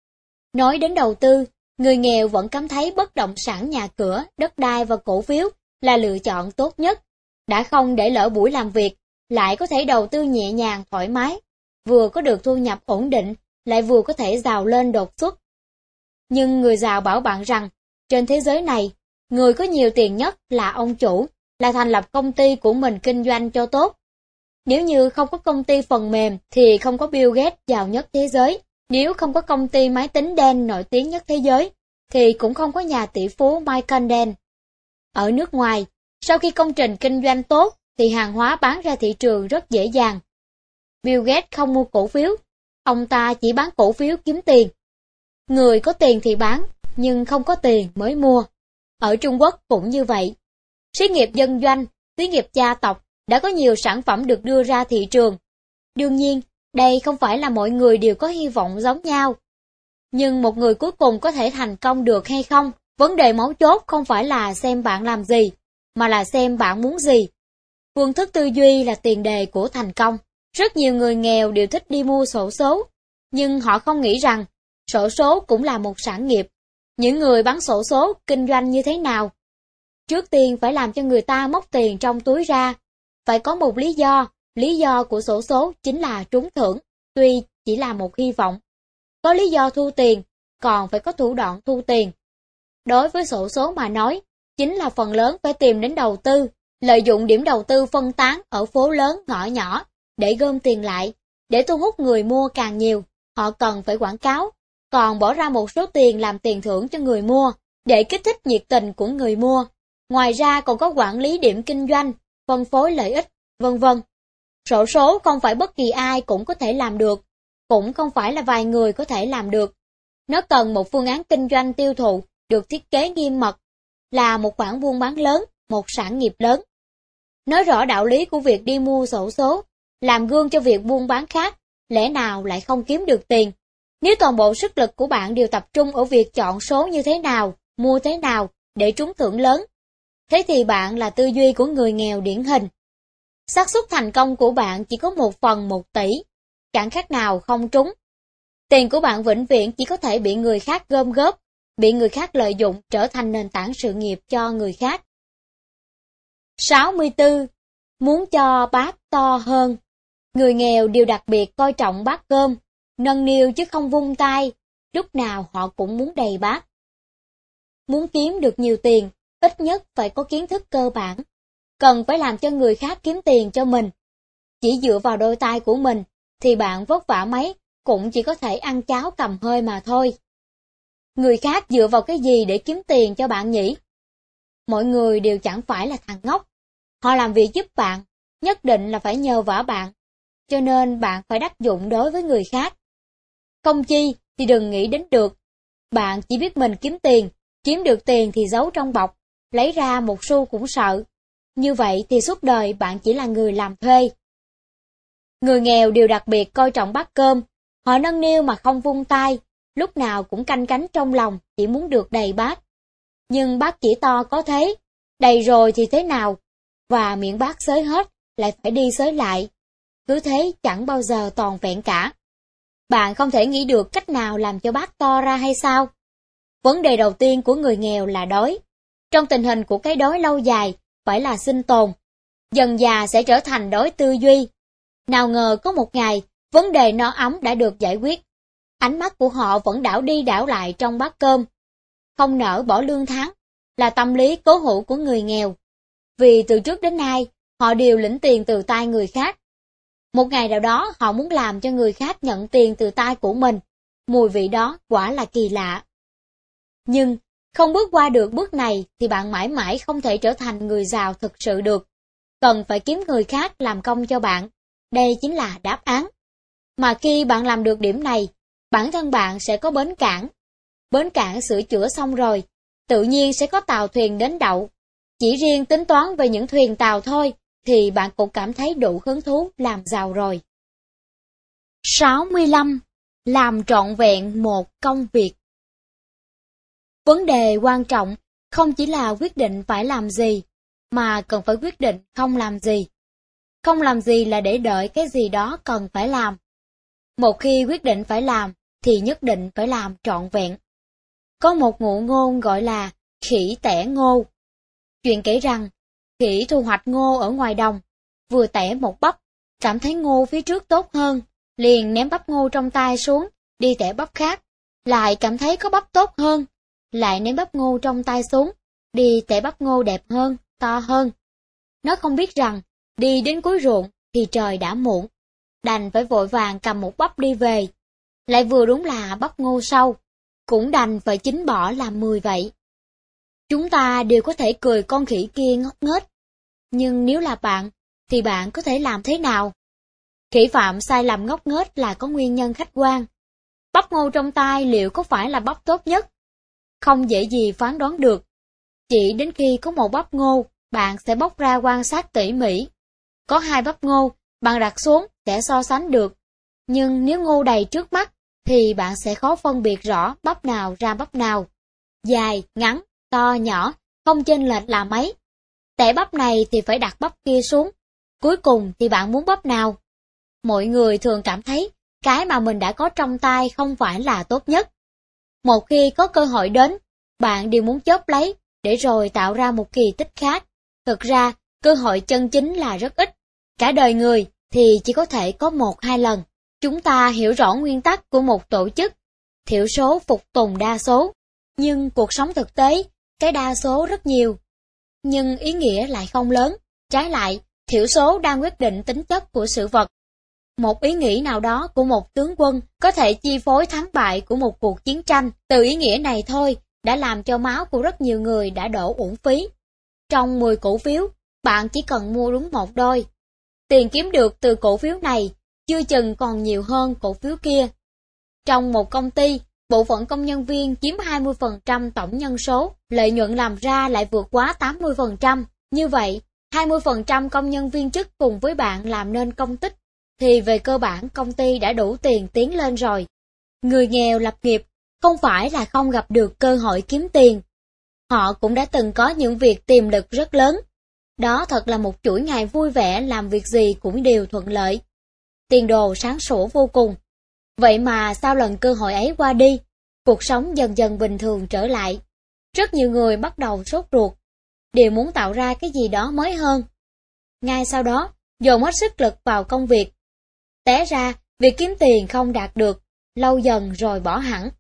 Nói đến đầu tư, người nghèo vẫn cảm thấy bất động sản nhà cửa, đất đai và cổ phiếu là lựa chọn tốt nhất. Đã không để lỡ buổi làm việc, lại có thể đầu tư nhẹ nhàng thoải mái, vừa có được thu nhập ổn định, lại vừa có thể giàu lên đột xuất. Nhưng người giàu bảo bạn rằng, trên thế giới này, người có nhiều tiền nhất là ông chủ, là thành lập công ty của mình kinh doanh cho tốt. Nếu như không có công ty phần mềm thì không có Bill Gates giàu nhất thế giới. Nếu không có công ty máy tính đen nổi tiếng nhất thế giới, thì cũng không có nhà tỷ phú Michael Dell. Ở nước ngoài, sau khi công trình kinh doanh tốt, thì hàng hóa bán ra thị trường rất dễ dàng. Bill Gates không mua cổ phiếu, ông ta chỉ bán cổ phiếu kiếm tiền. Người có tiền thì bán, nhưng không có tiền mới mua. Ở Trung Quốc cũng như vậy. Xí nghiệp dân doanh, xí nghiệp gia tộc đã có nhiều sản phẩm được đưa ra thị trường. Đương nhiên, đây không phải là mọi người đều có hy vọng giống nhau. Nhưng một người cuối cùng có thể thành công được hay không, vấn đề mấu chốt không phải là xem bạn làm gì, mà là xem bạn muốn gì. Phương thức tư duy là tiền đề của thành công. Rất nhiều người nghèo đều thích đi mua xổ số, nhưng họ không nghĩ rằng xổ số cũng là một sản nghiệp. Những người bán xổ số kinh doanh như thế nào? Trước tiên phải làm cho người ta móc tiền trong túi ra. Phải có một lý do, lý do của xổ số chính là trúng thưởng, tuy chỉ là một hy vọng. Có lý do thu tiền, còn phải có thủ đoạn thu tiền. Đối với xổ số mà nói, chính là phần lớn phải tìm đến đầu tư, lợi dụng điểm đầu tư phân tán ở phố lớn, ngõ nhỏ để gom tiền lại, để thu hút người mua càng nhiều, họ cần phải quảng cáo, còn bỏ ra một số tiền làm tiền thưởng cho người mua, để kích thích nhiệt tình của người mua. Ngoài ra còn có quản lý điểm kinh doanh, phân phối lợi ích, vân vân. Sổ số không phải bất kỳ ai cũng có thể làm được, cũng không phải là vài người có thể làm được. Nó cần một phương án kinh doanh tiêu thụ được thiết kế nghiêm mật, là một khoản buôn bán lớn, một sản nghiệp lớn. Nói rõ đạo lý của việc đi mua sổ số, làm gương cho việc buôn bán khác, lẽ nào lại không kiếm được tiền? Nếu toàn bộ sức lực của bạn đều tập trung ở việc chọn số như thế nào, mua thế nào để trúng thưởng lớn, thế thì bạn là tư duy của người nghèo điển hình. Xác suất thành công của bạn chỉ có một phần một tỷ, chẳng khác nào không trúng. Tiền của bạn vĩnh viễn chỉ có thể bị người khác gom góp, bị người khác lợi dụng trở thành nền tảng sự nghiệp cho người khác. sáu mươi tư. Muốn cho bát to hơn. Người nghèo đều đặc biệt coi trọng bát cơm, nâng niu chứ không vung tay, lúc nào họ cũng muốn đầy bát. Muốn kiếm được nhiều tiền, ít nhất phải có kiến thức cơ bản, cần phải làm cho người khác kiếm tiền cho mình. Chỉ dựa vào đôi tay của mình, thì bạn vất vả mấy, cũng chỉ có thể ăn cháo cầm hơi mà thôi. Người khác dựa vào cái gì để kiếm tiền cho bạn nhỉ? Mọi người đều chẳng phải là thằng ngốc. Họ làm việc giúp bạn, nhất định là phải nhờ vả bạn, cho nên bạn phải đắc dụng đối với người khác. Không chi thì đừng nghĩ đến được. Bạn chỉ biết mình kiếm tiền, kiếm được tiền thì giấu trong bọc, lấy ra một xu cũng sợ. Như vậy thì suốt đời bạn chỉ là người làm thuê. Người nghèo đều đặc biệt coi trọng bát cơm, họ nâng niu mà không vung tay, lúc nào cũng canh cánh trong lòng chỉ muốn được đầy bát. Nhưng bát chỉ to có thế, đầy rồi thì thế nào? Và miệng bát xới hết, lại phải đi xới lại. Cứ thế chẳng bao giờ toàn vẹn cả. Bạn không thể nghĩ được cách nào làm cho bát to ra hay sao? Vấn đề đầu tiên của người nghèo là đói. Trong tình hình của cái đói lâu dài, phải là sinh tồn. Dần già sẽ trở thành đói tư duy. Nào ngờ có một ngày, vấn đề no ấm đã được giải quyết. Ánh mắt của họ vẫn đảo đi đảo lại trong bát cơm. Không nỡ bỏ lương tháng, là tâm lý cố hữu của người nghèo. Vì từ trước đến nay, họ đều lĩnh tiền từ tay người khác. Một ngày nào đó họ muốn làm cho người khác nhận tiền từ tay của mình. Mùi vị đó quả là kỳ lạ. Nhưng, không bước qua được bước này thì bạn mãi mãi không thể trở thành người giàu thực sự được. Cần phải kiếm người khác làm công cho bạn. Đây chính là đáp án. Mà khi bạn làm được điểm này, bản thân bạn sẽ có bến cảng. Bến cảng sửa chữa xong rồi, tự nhiên sẽ có tàu thuyền đến đậu. Chỉ riêng tính toán về những thuyền tàu thôi, thì bạn cũng cảm thấy đủ hứng thú làm giàu rồi. sáu mươi lăm. Làm trọn vẹn một công việc. Vấn đề quan trọng không chỉ là quyết định phải làm gì, mà cần phải quyết định không làm gì. Không làm gì là để đợi cái gì đó cần phải làm. Một khi quyết định phải làm, thì nhất định phải làm trọn vẹn. Có một ngụ ngôn gọi là khỉ tẻ ngô. Chuyện kể rằng, khỉ thu hoạch ngô ở ngoài đồng, vừa tẻ một bắp, cảm thấy ngô phía trước tốt hơn, liền ném bắp ngô trong tay xuống, đi tẻ bắp khác, lại cảm thấy có bắp tốt hơn, lại ném bắp ngô trong tay xuống, đi tẻ bắp ngô đẹp hơn, to hơn. Nó không biết rằng, đi đến cuối ruộng thì trời đã muộn, đành phải vội vàng cầm một bắp đi về. Lại vừa đúng là bắp ngô sâu, cũng đành phải chính bỏ làm mười vậy. Chúng ta đều có thể cười con khỉ kia ngốc nghếch, nhưng nếu là bạn, thì bạn có thể làm thế nào? Khỉ phạm sai lầm ngốc nghếch là có nguyên nhân khách quan. Bắp ngô trong tay liệu có phải là bắp tốt nhất? Không dễ gì phán đoán được. Chỉ đến khi có một bắp ngô, bạn sẽ bóc ra quan sát tỉ mỉ. Có hai bắp ngô, bạn đặt xuống sẽ so sánh được. Nhưng nếu ngô đầy trước mắt, thì bạn sẽ khó phân biệt rõ bắp nào ra bắp nào. Dài, ngắn, to, nhỏ, không chênh lệch là mấy. Tẻ bắp này thì phải đặt bắp kia xuống. Cuối cùng thì bạn muốn bắp nào? Mọi người thường cảm thấy cái mà mình đã có trong tay không phải là tốt nhất. Một khi có cơ hội đến, bạn đều muốn chớp lấy để rồi tạo ra một kỳ tích khác. Thực ra, cơ hội chân chính là rất ít. Cả đời người thì chỉ có thể có một hai lần. Chúng ta hiểu rõ nguyên tắc của một tổ chức, thiểu số phục tùng đa số. Nhưng cuộc sống thực tế, cái đa số rất nhiều, nhưng ý nghĩa lại không lớn. Trái lại, thiểu số đang quyết định tính chất của sự vật. Một ý nghĩ nào đó của một tướng quân có thể chi phối thắng bại của một cuộc chiến tranh. Từ ý nghĩa này thôi đã làm cho máu của rất nhiều người đã đổ uổng phí. Trong mười cổ phiếu, bạn chỉ cần mua đúng một đôi. Tiền kiếm được từ cổ phiếu này chưa chừng còn nhiều hơn cổ phiếu kia. Trong một công ty, bộ phận công nhân viên chiếm hai mươi phần trăm tổng nhân số, lợi nhuận làm ra lại vượt quá tám mươi phần trăm. Như vậy, hai mươi phần trăm công nhân viên chức cùng với bạn làm nên công tích, thì về cơ bản công ty đã đủ tiền tiến lên rồi. Người nghèo lập nghiệp không phải là không gặp được cơ hội kiếm tiền. Họ cũng đã từng có những việc tiềm lực rất lớn. Đó thật là một chuỗi ngày vui vẻ, làm việc gì cũng đều thuận lợi. Tiền đồ sáng sủa vô cùng. Vậy mà sau lần cơ hội ấy qua đi, cuộc sống dần dần bình thường trở lại. Rất nhiều người bắt đầu sốt ruột, đều muốn tạo ra cái gì đó mới hơn. Ngay sau đó, dồn hết sức lực vào công việc. Té ra, việc kiếm tiền không đạt được, lâu dần rồi bỏ hẳn.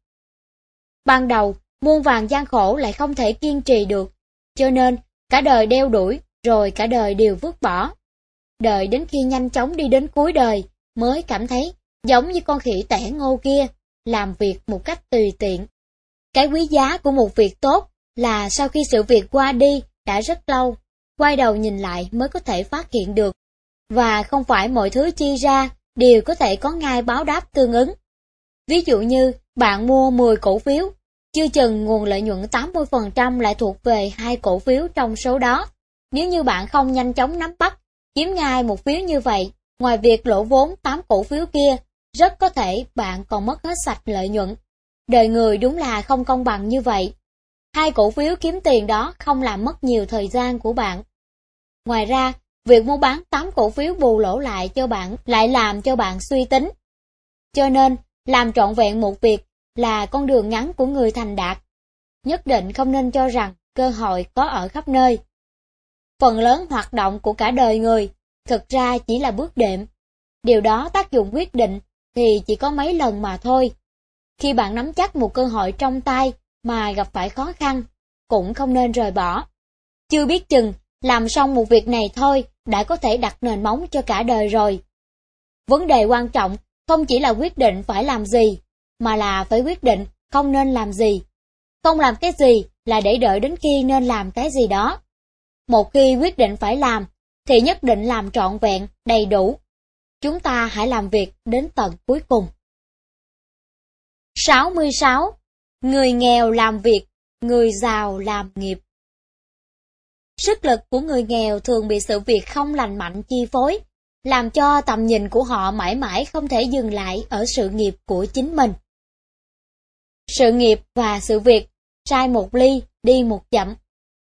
Ban đầu, muôn vàn gian khổ lại không thể kiên trì được, cho nên cả đời đeo đuổi, rồi cả đời đều vứt bỏ. Đợi đến khi nhanh chóng đi đến cuối đời, mới cảm thấy giống như con khỉ tẻ ngô kia, làm việc một cách tùy tiện. Cái quý giá của một việc tốt là sau khi sự việc qua đi đã rất lâu, quay đầu nhìn lại mới có thể phát hiện được. Và không phải mọi thứ chi ra đều có thể có ngay báo đáp tương ứng. Ví dụ như bạn mua mười cổ phiếu, chưa chừng nguồn lợi nhuận tám mươi phần trăm lại thuộc về hai cổ phiếu trong số đó. Nếu như bạn không nhanh chóng nắm bắt, chiếm ngay một phiếu như vậy, ngoài việc lỗ vốn tám cổ phiếu kia, rất có thể bạn còn mất hết sạch lợi nhuận. Đời người đúng là không công bằng như vậy. Hai cổ phiếu kiếm tiền đó không làm mất nhiều thời gian của bạn. Ngoài ra, việc mua bán tám cổ phiếu bù lỗ lại cho bạn lại làm cho bạn suy tính. Cho nên, làm trọn vẹn một việc là con đường ngắn của người thành đạt. Nhất định không nên cho rằng cơ hội có ở khắp nơi. Phần lớn hoạt động của cả đời người thực ra chỉ là bước đệm. Điều đó tác dụng quyết định thì chỉ có mấy lần mà thôi. Khi bạn nắm chắc một cơ hội trong tay mà gặp phải khó khăn, cũng không nên rời bỏ. Chưa biết chừng, làm xong một việc này thôi đã có thể đặt nền móng cho cả đời rồi. Vấn đề quan trọng không chỉ là quyết định phải làm gì, mà là phải quyết định không nên làm gì. Không làm cái gì là để đợi đến khi nên làm cái gì đó. Một khi quyết định phải làm, thì nhất định làm trọn vẹn, đầy đủ. Chúng ta hãy làm việc đến tận cuối cùng. sáu mươi sáu. Người nghèo làm việc, người giàu làm nghiệp. Sức lực của người nghèo thường bị sự việc không lành mạnh chi phối, làm cho tầm nhìn của họ mãi mãi không thể dừng lại ở sự nghiệp của chính mình. Sự nghiệp và sự việc, sai một ly, đi một dặm.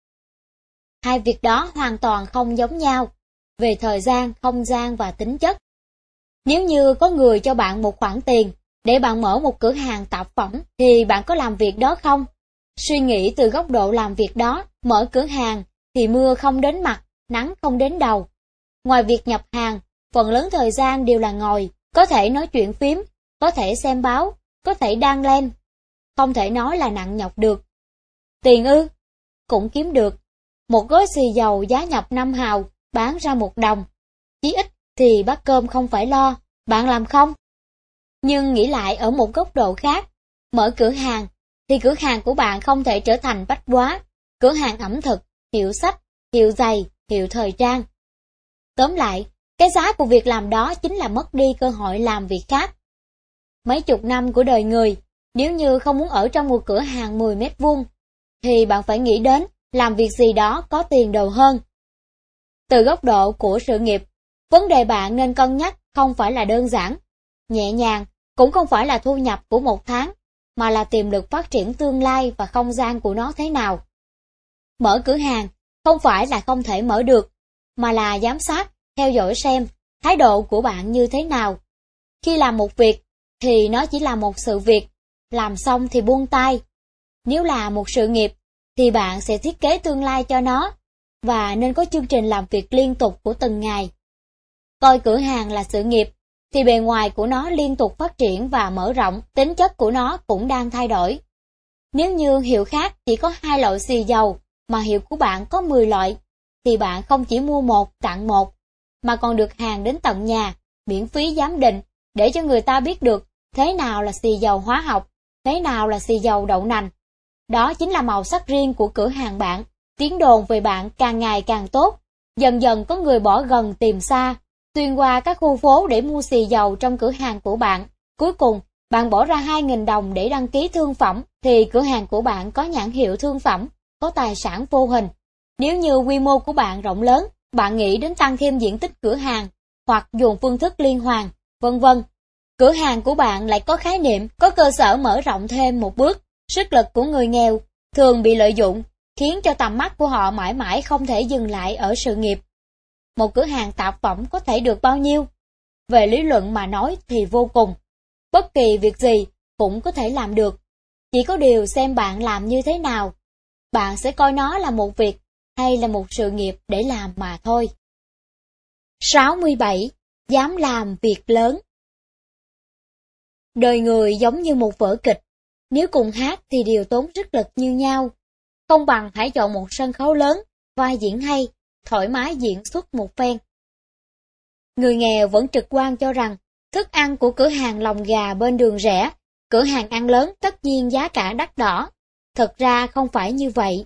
Hai việc đó hoàn toàn không giống nhau, về thời gian, không gian và tính chất. Nếu như có người cho bạn một khoản tiền, để bạn mở một cửa hàng tạp phẩm, thì bạn có làm việc đó không? Suy nghĩ từ góc độ làm việc đó, mở cửa hàng, thì mưa không đến mặt, nắng không đến đầu. Ngoài việc nhập hàng, phần lớn thời gian đều là ngồi, có thể nói chuyện phím, có thể xem báo, có thể đan len. Không thể nói là nặng nhọc được. Tiền ư? Cũng kiếm được. Một gói xì dầu giá nhập năm hào, bán ra một đồng. Chí ít thì bát cơm không phải lo, bạn làm không? Nhưng nghĩ lại ở một góc độ khác, mở cửa hàng, thì cửa hàng của bạn không thể trở thành bách hóa, cửa hàng ẩm thực, hiệu sách, hiệu giày, hiệu thời trang. Tóm lại, cái giá của việc làm đó chính là mất đi cơ hội làm việc khác. Mấy chục năm của đời người, nếu như không muốn ở trong một cửa hàng mười mét vuông, thì bạn phải nghĩ đến làm việc gì đó có tiền đồ hơn. Từ góc độ của sự nghiệp, vấn đề bạn nên cân nhắc không phải là đơn giản, nhẹ nhàng, cũng không phải là thu nhập của một tháng, mà là tiềm lực phát triển tương lai và không gian của nó thế nào. Mở cửa hàng không phải là không thể mở được, mà là giám sát, theo dõi xem thái độ của bạn như thế nào. Khi làm một việc thì nó chỉ là một sự việc, làm xong thì buông tay. Nếu là một sự nghiệp thì bạn sẽ thiết kế tương lai cho nó, và nên có chương trình làm việc liên tục của từng ngày. Coi cửa hàng là sự nghiệp, thì bề ngoài của nó liên tục phát triển và mở rộng, tính chất của nó cũng đang thay đổi. Nếu như hiệu khác chỉ có hai loại xì dầu, mà hiệu của bạn có mười loại, thì bạn không chỉ mua một tặng một, mà còn được hàng đến tận nhà, miễn phí giám định, để cho người ta biết được thế nào là xì dầu hóa học, thế nào là xì dầu đậu nành. Đó chính là màu sắc riêng của cửa hàng bạn. Tiếng đồn về bạn càng ngày càng tốt. Dần dần có người bỏ gần tìm xa, xuyên qua các khu phố để mua xì dầu trong cửa hàng của bạn. Cuối cùng, bạn bỏ ra hai nghìn đồng để đăng ký thương phẩm, thì cửa hàng của bạn có nhãn hiệu thương phẩm, có tài sản vô hình. Nếu như quy mô của bạn rộng lớn, bạn nghĩ đến tăng thêm diện tích cửa hàng, hoặc dùng phương thức liên hoàn, vân vân. Cửa hàng của bạn lại có khái niệm, có cơ sở mở rộng thêm một bước. Sức lực của người nghèo thường bị lợi dụng, khiến cho tầm mắt của họ mãi mãi không thể dừng lại ở sự nghiệp. Một cửa hàng tạp phẩm có thể được bao nhiêu? Về lý luận mà nói thì vô cùng. Bất kỳ việc gì cũng có thể làm được. Chỉ có điều xem bạn làm như thế nào. Bạn sẽ coi nó là một việc hay là một sự nghiệp để làm mà thôi. sáu mươi bảy. Dám làm việc lớn. Đời người giống như một vở kịch. Nếu cùng hát thì đều tốn sức lực như nhau. Không bằng hãy chọn một sân khấu lớn, vai diễn hay, thoải mái diễn xuất một phen. Người nghèo vẫn trực quan cho rằng thức ăn của cửa hàng lòng gà bên đường rẻ, cửa hàng ăn lớn tất nhiên giá cả đắt đỏ. Thật ra không phải như vậy.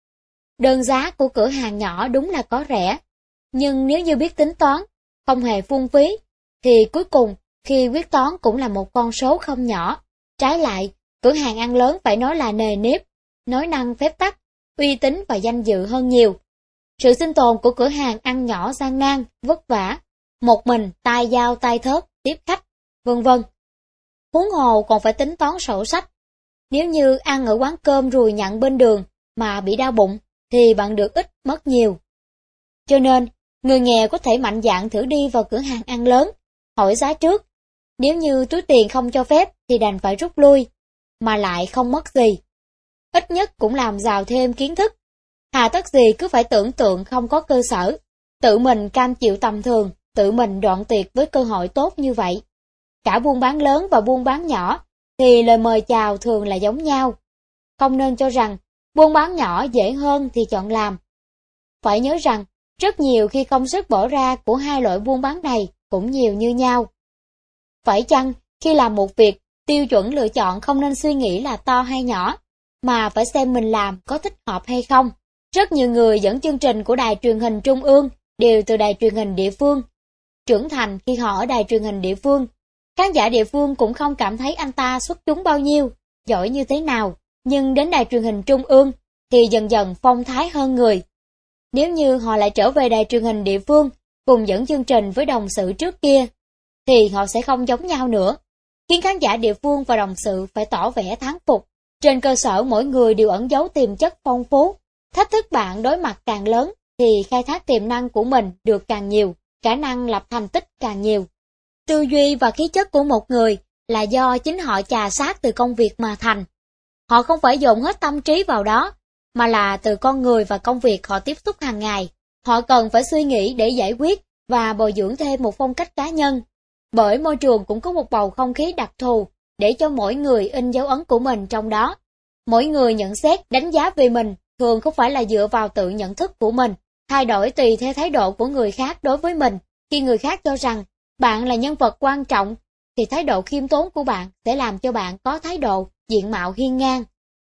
Đơn giá của cửa hàng nhỏ đúng là có rẻ, nhưng nếu như biết tính toán, không hề phung phí, thì cuối cùng khi quyết toán cũng là một con số không nhỏ. Trái lại, cửa hàng ăn lớn phải nói là nề nếp, nói năng phép tắc, uy tín và danh dự hơn nhiều. Sự sinh tồn của cửa hàng ăn nhỏ gian nan, vất vả, một mình tay dao tay thớt, tiếp khách, vân vân. Huống hồ còn phải tính toán sổ sách. Nếu như ăn ở quán cơm ruồi nhặn bên đường mà bị đau bụng, thì bạn được ít mất nhiều. Cho nên, người nghèo có thể mạnh dạn thử đi vào cửa hàng ăn lớn, hỏi giá trước. Nếu như túi tiền không cho phép thì đành phải rút lui, mà lại không mất gì. Ít nhất cũng làm giàu thêm kiến thức. Hà tất gì cứ phải tưởng tượng không có cơ sở, tự mình cam chịu tầm thường, tự mình đoạn tuyệt với cơ hội tốt như vậy. Cả buôn bán lớn và buôn bán nhỏ thì lời mời chào thường là giống nhau. Không nên cho rằng buôn bán nhỏ dễ hơn thì chọn làm. Phải nhớ rằng, rất nhiều khi công sức bỏ ra của hai loại buôn bán này cũng nhiều như nhau. Phải chăng, khi làm một việc, tiêu chuẩn lựa chọn không nên suy nghĩ là to hay nhỏ, mà phải xem mình làm có thích hợp hay không. Rất nhiều người dẫn chương trình của đài truyền hình trung ương đều từ đài truyền hình địa phương. Trưởng thành khi họ ở đài truyền hình địa phương, khán giả địa phương cũng không cảm thấy anh ta xuất chúng bao nhiêu, giỏi như thế nào, nhưng đến đài truyền hình trung ương thì dần dần phong thái hơn người. Nếu như họ lại trở về đài truyền hình địa phương cùng dẫn chương trình với đồng sự trước kia, thì họ sẽ không giống nhau nữa, khiến khán giả địa phương và đồng sự phải tỏ vẻ thán phục. Trên cơ sở mỗi người đều ẩn giấu tiềm chất phong phú, thách thức bạn đối mặt càng lớn thì khai thác tiềm năng của mình được càng nhiều, khả năng lập thành tích càng nhiều. Tư duy và khí chất của một người là do chính họ chà sát từ công việc mà thành. Họ không phải dồn hết tâm trí vào đó, mà là từ con người và công việc họ tiếp xúc hàng ngày. Họ cần phải suy nghĩ để giải quyết và bồi dưỡng thêm một phong cách cá nhân. Bởi môi trường cũng có một bầu không khí đặc thù để cho mỗi người in dấu ấn của mình trong đó. Mỗi người nhận xét, đánh giá về mình thường không phải là dựa vào tự nhận thức của mình, thay đổi tùy theo thái độ của người khác đối với mình. Khi người khác cho rằng bạn là nhân vật quan trọng, thì thái độ khiêm tốn của bạn sẽ làm cho bạn có thái độ, diện mạo hiên ngang.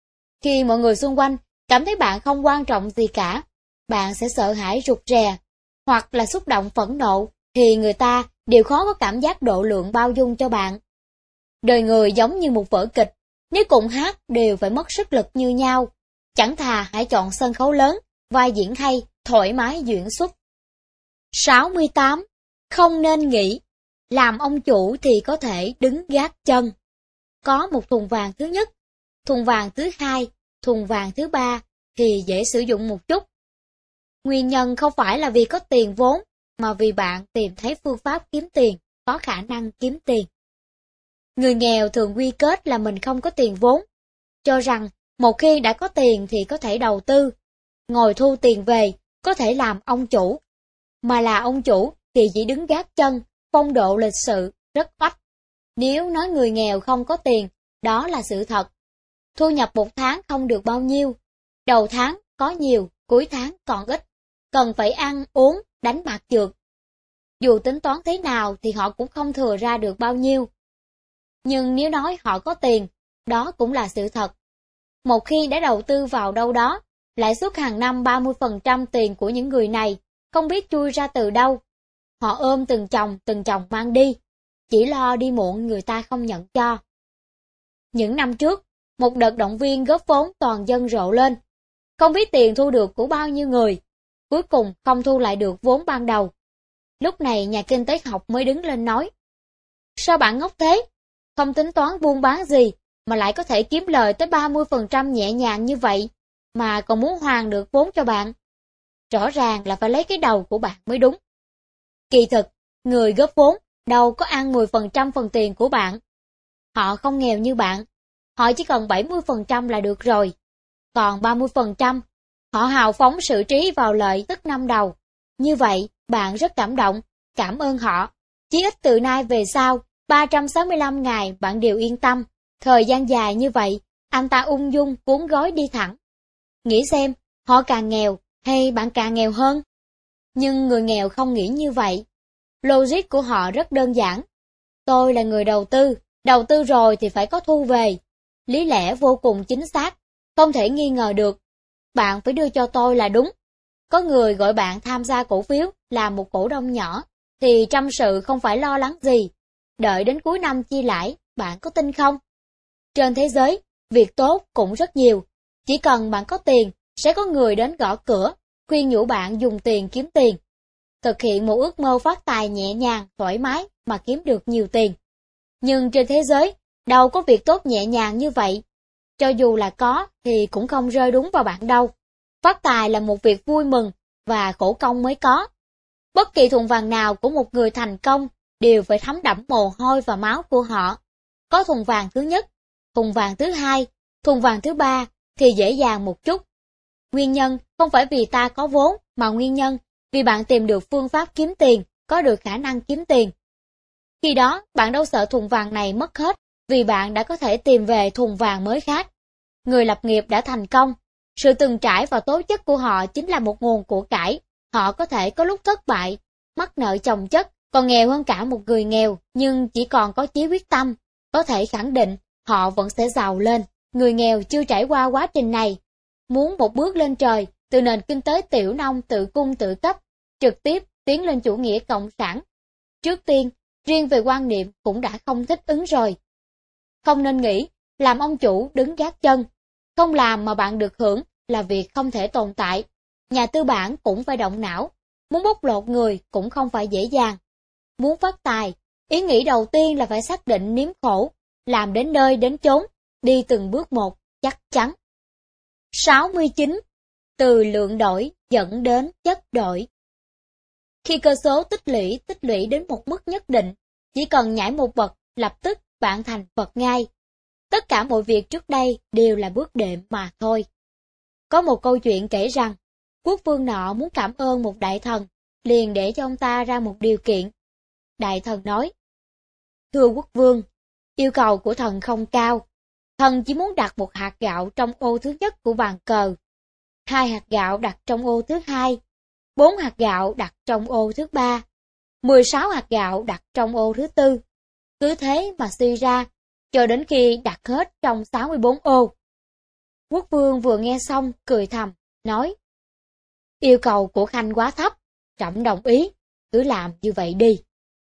Khi mọi người xung quanh cảm thấy bạn không quan trọng gì cả, bạn sẽ sợ hãi rụt rè, hoặc là xúc động phẫn nộ, thì người ta đều khó có cảm giác độ lượng bao dung cho bạn. Đời người giống như một vở kịch, nếu cùng hát đều phải mất sức lực như nhau. Chẳng thà hãy chọn sân khấu lớn, vai diễn hay, thoải mái diễn xuất. sáu mươi tám. Không nên nghĩ, làm ông chủ thì có thể đứng gác chân. Có một thùng vàng thứ nhất, thùng vàng thứ hai, thùng vàng thứ ba thì dễ sử dụng một chút. Nguyên nhân không phải là vì có tiền vốn, mà vì bạn tìm thấy phương pháp kiếm tiền, có khả năng kiếm tiền. Người nghèo thường quy kết là mình không có tiền vốn, cho rằng một khi đã có tiền thì có thể đầu tư, ngồi thu tiền về, có thể làm ông chủ. Mà là ông chủ thì chỉ đứng gác chân, phong độ lịch sự, rất oách. Nếu nói người nghèo không có tiền, đó là sự thật. Thu nhập một tháng không được bao nhiêu, đầu tháng có nhiều, cuối tháng còn ít, cần phải ăn, uống, đánh bạc cược. Dù tính toán thế nào thì họ cũng không thừa ra được bao nhiêu. Nhưng nếu nói họ có tiền, đó cũng là sự thật. Một khi đã đầu tư vào đâu đó, lãi suất hàng năm ba mươi phần trăm tiền của những người này không biết chui ra từ đâu. Họ ôm từng chồng từng chồng mang đi, chỉ lo đi muộn người ta không nhận cho. Những năm trước, một đợt động viên góp vốn toàn dân rộ lên. Không biết tiền thu được của bao nhiêu người, cuối cùng không thu lại được vốn ban đầu. Lúc này nhà kinh tế học mới đứng lên nói: sao bạn ngốc thế? Không tính toán buôn bán gì mà lại có thể kiếm lời tới ba mươi phần trăm nhẹ nhàng như vậy, mà còn muốn hoàn được vốn cho bạn. Rõ ràng là phải lấy cái đầu của bạn mới đúng. Kỳ thực, người góp vốn đâu có ăn mười phần trăm phần tiền của bạn. Họ không nghèo như bạn, họ chỉ cần bảy mươi phần trăm là được rồi. Còn ba mươi phần trăm, họ hào phóng sự trí vào lợi tức năm đầu. Như vậy, bạn rất cảm động, cảm ơn họ. Chí ít từ nay về sau, ba trăm sáu mươi lăm ngày bạn đều yên tâm. Thời gian dài như vậy, anh ta ung dung cuốn gói đi thẳng. Nghĩ xem, họ càng nghèo hay bạn càng nghèo hơn? Nhưng người nghèo không nghĩ như vậy. Logic của họ rất đơn giản. Tôi là người đầu tư, đầu tư rồi thì phải có thu về. Lý lẽ vô cùng chính xác, không thể nghi ngờ được. Bạn phải đưa cho tôi là đúng. Có người gọi bạn tham gia cổ phiếu làm một cổ đông nhỏ, thì trăm sự không phải lo lắng gì. Đợi đến cuối năm chia lãi, bạn có tin không? Trên thế giới, việc tốt cũng rất nhiều. Chỉ cần bạn có tiền, sẽ có người đến gõ cửa, khuyên nhủ bạn dùng tiền kiếm tiền. Thực hiện một ước mơ phát tài nhẹ nhàng, thoải mái mà kiếm được nhiều tiền. Nhưng trên thế giới, đâu có việc tốt nhẹ nhàng như vậy. Cho dù là có, thì cũng không rơi đúng vào bạn đâu. Phát tài là một việc vui mừng, và khổ công mới có. Bất kỳ thùng vàng nào của một người thành công, đều phải thấm đẫm mồ hôi và máu của họ. Có thùng vàng thứ nhất, thùng vàng thứ hai, thùng vàng thứ ba, thì dễ dàng một chút. Nguyên nhân không phải vì ta có vốn, mà nguyên nhân vì bạn tìm được phương pháp kiếm tiền, có được khả năng kiếm tiền. Khi đó, bạn đâu sợ thùng vàng này mất hết, vì bạn đã có thể tìm về thùng vàng mới khác. Người lập nghiệp đã thành công, sự từng trải và tố chất của họ chính là một nguồn của cải. Họ có thể có lúc thất bại, mắc nợ chồng chất, còn nghèo hơn cả một người nghèo, nhưng chỉ còn có chí quyết tâm, có thể khẳng định họ vẫn sẽ giàu lên. Người nghèo chưa trải qua quá trình này, muốn một bước lên trời, từ nền kinh tế tiểu nông tự cung tự cấp, trực tiếp tiến lên chủ nghĩa cộng sản. Trước tiên, riêng về quan niệm cũng đã không thích ứng rồi. Không nên nghĩ, làm ông chủ đứng gác chân, không làm mà bạn được hưởng là việc không thể tồn tại. Nhà tư bản cũng phải động não, muốn bóc lột người cũng không phải dễ dàng. Muốn phát tài, ý nghĩ đầu tiên là phải xác định nếm khổ, làm đến nơi đến chốn, đi từng bước một, chắc chắn. sáu mươi chín. Từ lượng đổi dẫn đến chất đổi. Khi cơ số tích lũy tích lũy đến một mức nhất định, chỉ cần nhảy một bậc, lập tức bạn thành Phật ngay. Tất cả mọi việc trước đây đều là bước đệm mà thôi. Có một câu chuyện kể rằng, quốc vương nọ muốn cảm ơn một đại thần, liền để cho ông ta ra một điều kiện. Đại thần nói: thưa quốc vương, yêu cầu của thần không cao. Thần chỉ muốn đặt một hạt gạo trong ô thứ nhất của bàn cờ, hai hạt gạo đặt trong ô thứ hai, bốn hạt gạo đặt trong ô thứ ba, mười sáu hạt gạo đặt trong ô thứ tư. Cứ thế mà suy ra, cho đến khi đặt hết trong sáu mươi bốn ô. Quốc vương vừa nghe xong cười thầm, nói: yêu cầu của khanh quá thấp, trẫm đồng ý, cứ làm như vậy đi.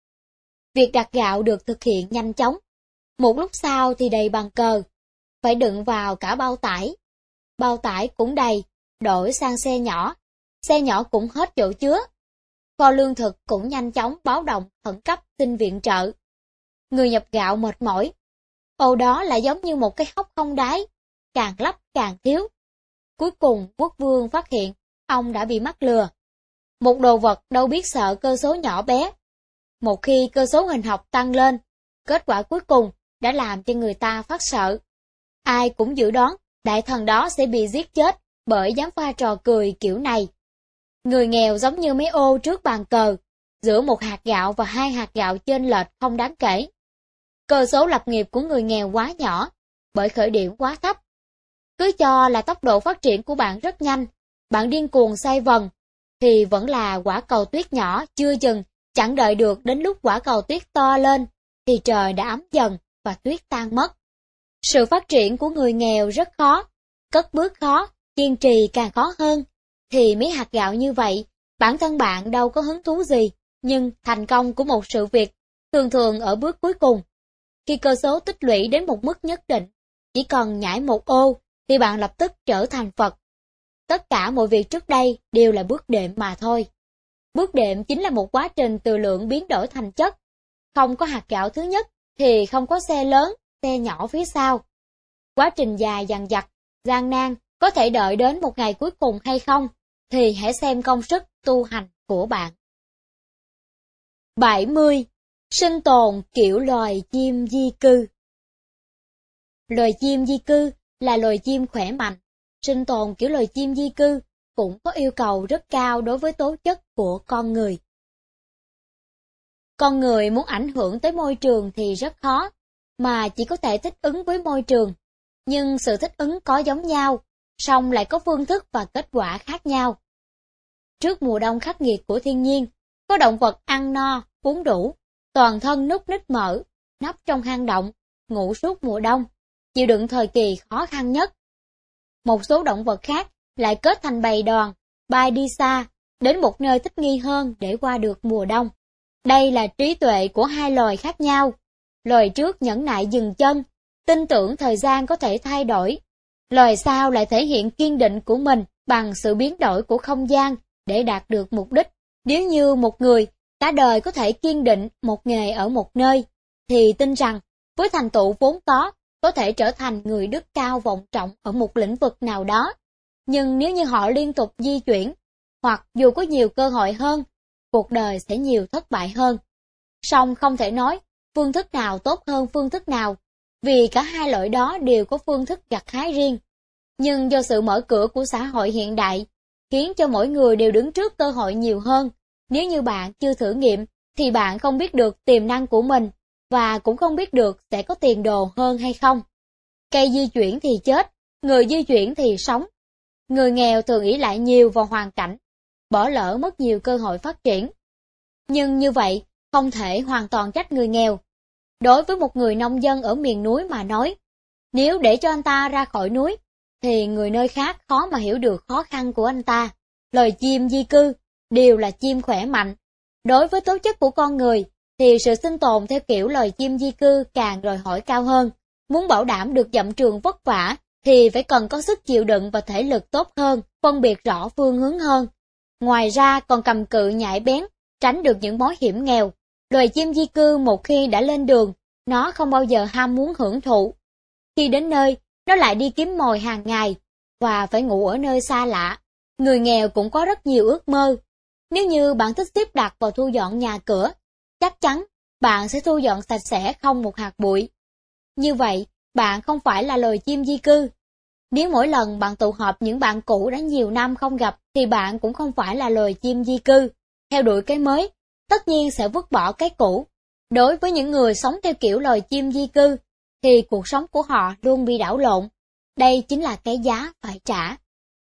Việc đặt gạo được thực hiện nhanh chóng. Một lúc sau thì đầy bàn cờ, phải đựng vào cả bao tải. Bao tải cũng đầy, đổi sang xe nhỏ, xe nhỏ cũng hết chỗ chứa. Kho lương thực cũng nhanh chóng báo động khẩn cấp xin viện trợ. Người nhập gạo mệt mỏi. Ô đó lại giống như một cái hốc không đáy, càng lấp càng thiếu. Cuối cùng quốc vương phát hiện, ông đã bị mắc lừa. Một đồ vật đâu biết sợ cơ số nhỏ bé. Một khi cơ số hình học tăng lên, kết quả cuối cùng đã làm cho người ta phát sợ. Ai cũng dự đoán đại thần đó sẽ bị giết chết bởi dám pha trò cười kiểu này. Người nghèo giống như mấy ô trước bàn cờ, giữa một hạt gạo và hai hạt gạo chênh lệch không đáng kể. Cơ số lập nghiệp của người nghèo quá nhỏ, bởi khởi điểm quá thấp. Cứ cho là tốc độ phát triển của bạn rất nhanh, bạn điên cuồng xoay vần, thì vẫn là quả cầu tuyết nhỏ, chưa chừng, chẳng đợi được đến lúc quả cầu tuyết to lên, thì trời đã ấm dần và tuyết tan mất. Sự phát triển của người nghèo rất khó, cất bước khó, kiên trì càng khó hơn, thì mấy hạt gạo như vậy, bản thân bạn đâu có hứng thú gì, nhưng thành công của một sự việc thường thường ở bước cuối cùng. Khi cơ số tích lũy đến một mức nhất định, chỉ cần nhảy một ô thì bạn lập tức trở thành Phật. Tất cả mọi việc trước đây đều là bước đệm mà thôi. Bước đệm chính là một quá trình từ lượng biến đổi thành chất. Không có hạt gạo thứ nhất thì không có xe lớn, xe nhỏ phía sau. Quá trình dài dằng dặc, gian nan có thể đợi đến một ngày cuối cùng hay không, thì hãy xem công sức tu hành của bạn. bảy mươi. Sinh tồn kiểu loài chim di cư. Loài chim di cư là loài chim khỏe mạnh. Sinh tồn kiểu loài chim di cư cũng có yêu cầu rất cao đối với tố chất của con người. Con người muốn ảnh hưởng tới môi trường thì rất khó, mà chỉ có thể thích ứng với môi trường. Nhưng sự thích ứng có giống nhau, song lại có phương thức và kết quả khác nhau. Trước mùa đông khắc nghiệt của thiên nhiên, có động vật ăn no, uống đủ, toàn thân núc ních mỡ, nấp trong hang động, ngủ suốt mùa đông, chịu đựng thời kỳ khó khăn nhất. Một số động vật khác lại kết thành bầy đoàn, bay đi xa, đến một nơi thích nghi hơn để qua được mùa đông. Đây là trí tuệ của hai loài khác nhau. Loài trước nhẫn nại dừng chân, tin tưởng thời gian có thể thay đổi. Loài sau lại thể hiện kiên định của mình bằng sự biến đổi của không gian để đạt được mục đích. Nếu như một người cả đời có thể kiên định một nghề ở một nơi, thì tin rằng với thành tựu vốn có, có thể trở thành người đức cao vọng trọng ở một lĩnh vực nào đó. Nhưng nếu như họ liên tục di chuyển, hoặc dù có nhiều cơ hội hơn, cuộc đời sẽ nhiều thất bại hơn. Song không thể nói phương thức nào tốt hơn phương thức nào, vì cả hai loại đó đều có phương thức gặt hái riêng. Nhưng do sự mở cửa của xã hội hiện đại, khiến cho mỗi người đều đứng trước cơ hội nhiều hơn. Nếu như bạn chưa thử nghiệm, thì bạn không biết được tiềm năng của mình, và cũng không biết được sẽ có tiền đồ hơn hay không. Cây di chuyển thì chết, người di chuyển thì sống. Người nghèo thường ỷ lại nhiều vào hoàn cảnh, bỏ lỡ mất nhiều cơ hội phát triển. Nhưng như vậy, không thể hoàn toàn trách người nghèo. Đối với một người nông dân ở miền núi mà nói, nếu để cho anh ta ra khỏi núi, thì người nơi khác khó mà hiểu được khó khăn của anh ta. Loài chim di cư đều là chim khỏe mạnh. Đối với tố chất của con người, thì sự sinh tồn theo kiểu loài chim di cư càng đòi hỏi cao hơn. Muốn bảo đảm được dặm trường vất vả, thì phải cần có sức chịu đựng và thể lực tốt hơn, phân biệt rõ phương hướng hơn. Ngoài ra còn cầm cự nhạy bén, tránh được những mối hiểm nghèo. Loài chim di cư một khi đã lên đường, nó không bao giờ ham muốn hưởng thụ. Khi đến nơi, nó lại đi kiếm mồi hàng ngày, và phải ngủ ở nơi xa lạ. Người nghèo cũng có rất nhiều ước mơ. Nếu như bạn thích xếp đặt và thu dọn nhà cửa, chắc chắn bạn sẽ thu dọn sạch sẽ không một hạt bụi. Như vậy, bạn không phải là loài chim di cư. Nếu mỗi lần bạn tụ họp những bạn cũ đã nhiều năm không gặp, thì bạn cũng không phải là loài chim di cư. Theo đuổi cái mới, tất nhiên sẽ vứt bỏ cái cũ. Đối với những người sống theo kiểu loài chim di cư, thì cuộc sống của họ luôn bị đảo lộn. Đây chính là cái giá phải trả.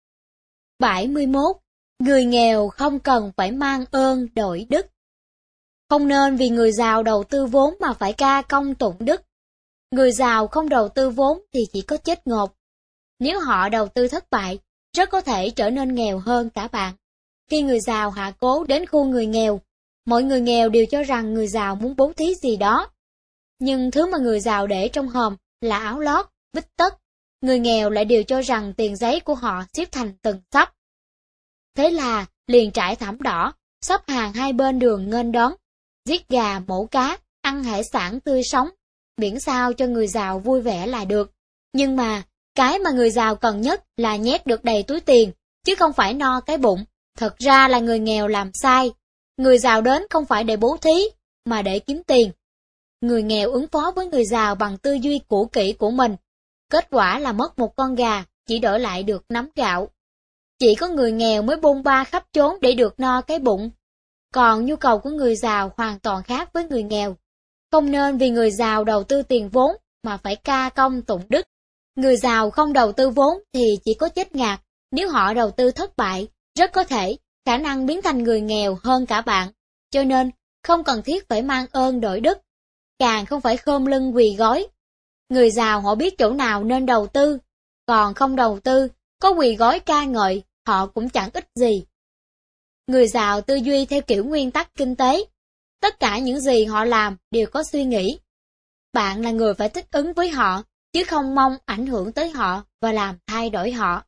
bảy mươi mốt. Người nghèo không cần phải mang ơn đổi đức. Không nên vì người giàu đầu tư vốn mà phải ca công tụng đức. Người giàu không đầu tư vốn thì chỉ có chết ngột. Nếu họ đầu tư thất bại, rất có thể trở nên nghèo hơn cả bạn. Khi người giàu hạ cố đến khu người nghèo, mọi người nghèo đều cho rằng người giàu muốn bố thí gì đó. Nhưng thứ mà người giàu để trong hòm là áo lót, bít tất. Người nghèo lại đều cho rằng tiền giấy của họ xếp thành từng xấp. Thế là liền trải thảm đỏ, xếp hàng hai bên đường nghênh đón, giết gà, mổ cá, ăn hải sản tươi sống, miễn sao cho người giàu vui vẻ là được. Nhưng mà, cái mà người giàu cần nhất là nhét được đầy túi tiền, chứ không phải no cái bụng. Thật ra là người nghèo làm sai. Người giàu đến không phải để bố thí, mà để kiếm tiền. Người nghèo ứng phó với người giàu bằng tư duy cũ kỹ của mình. Kết quả là mất một con gà, chỉ đổi lại được nắm gạo. Chỉ có người nghèo mới bôn ba khắp chốn để được no cái bụng. Còn nhu cầu của người giàu hoàn toàn khác với người nghèo. Không nên vì người giàu đầu tư tiền vốn mà phải ca công tụng đức. Người giàu không đầu tư vốn thì chỉ có chết ngạt, Nếu họ đầu tư thất bại, rất có thể khả năng biến thành người nghèo hơn cả bạn. Cho nên, không cần thiết phải mang ơn đổi đức, càng không phải khom lưng quỳ gối. Người giàu họ biết chỗ nào nên đầu tư, còn không đầu tư, có quỳ gối ca ngợi, họ cũng chẳng ích gì. Người giàu tư duy theo kiểu nguyên tắc kinh tế. Tất cả những gì họ làm đều có suy nghĩ. Bạn là người phải thích ứng với họ, chứ không mong ảnh hưởng tới họ và làm thay đổi họ.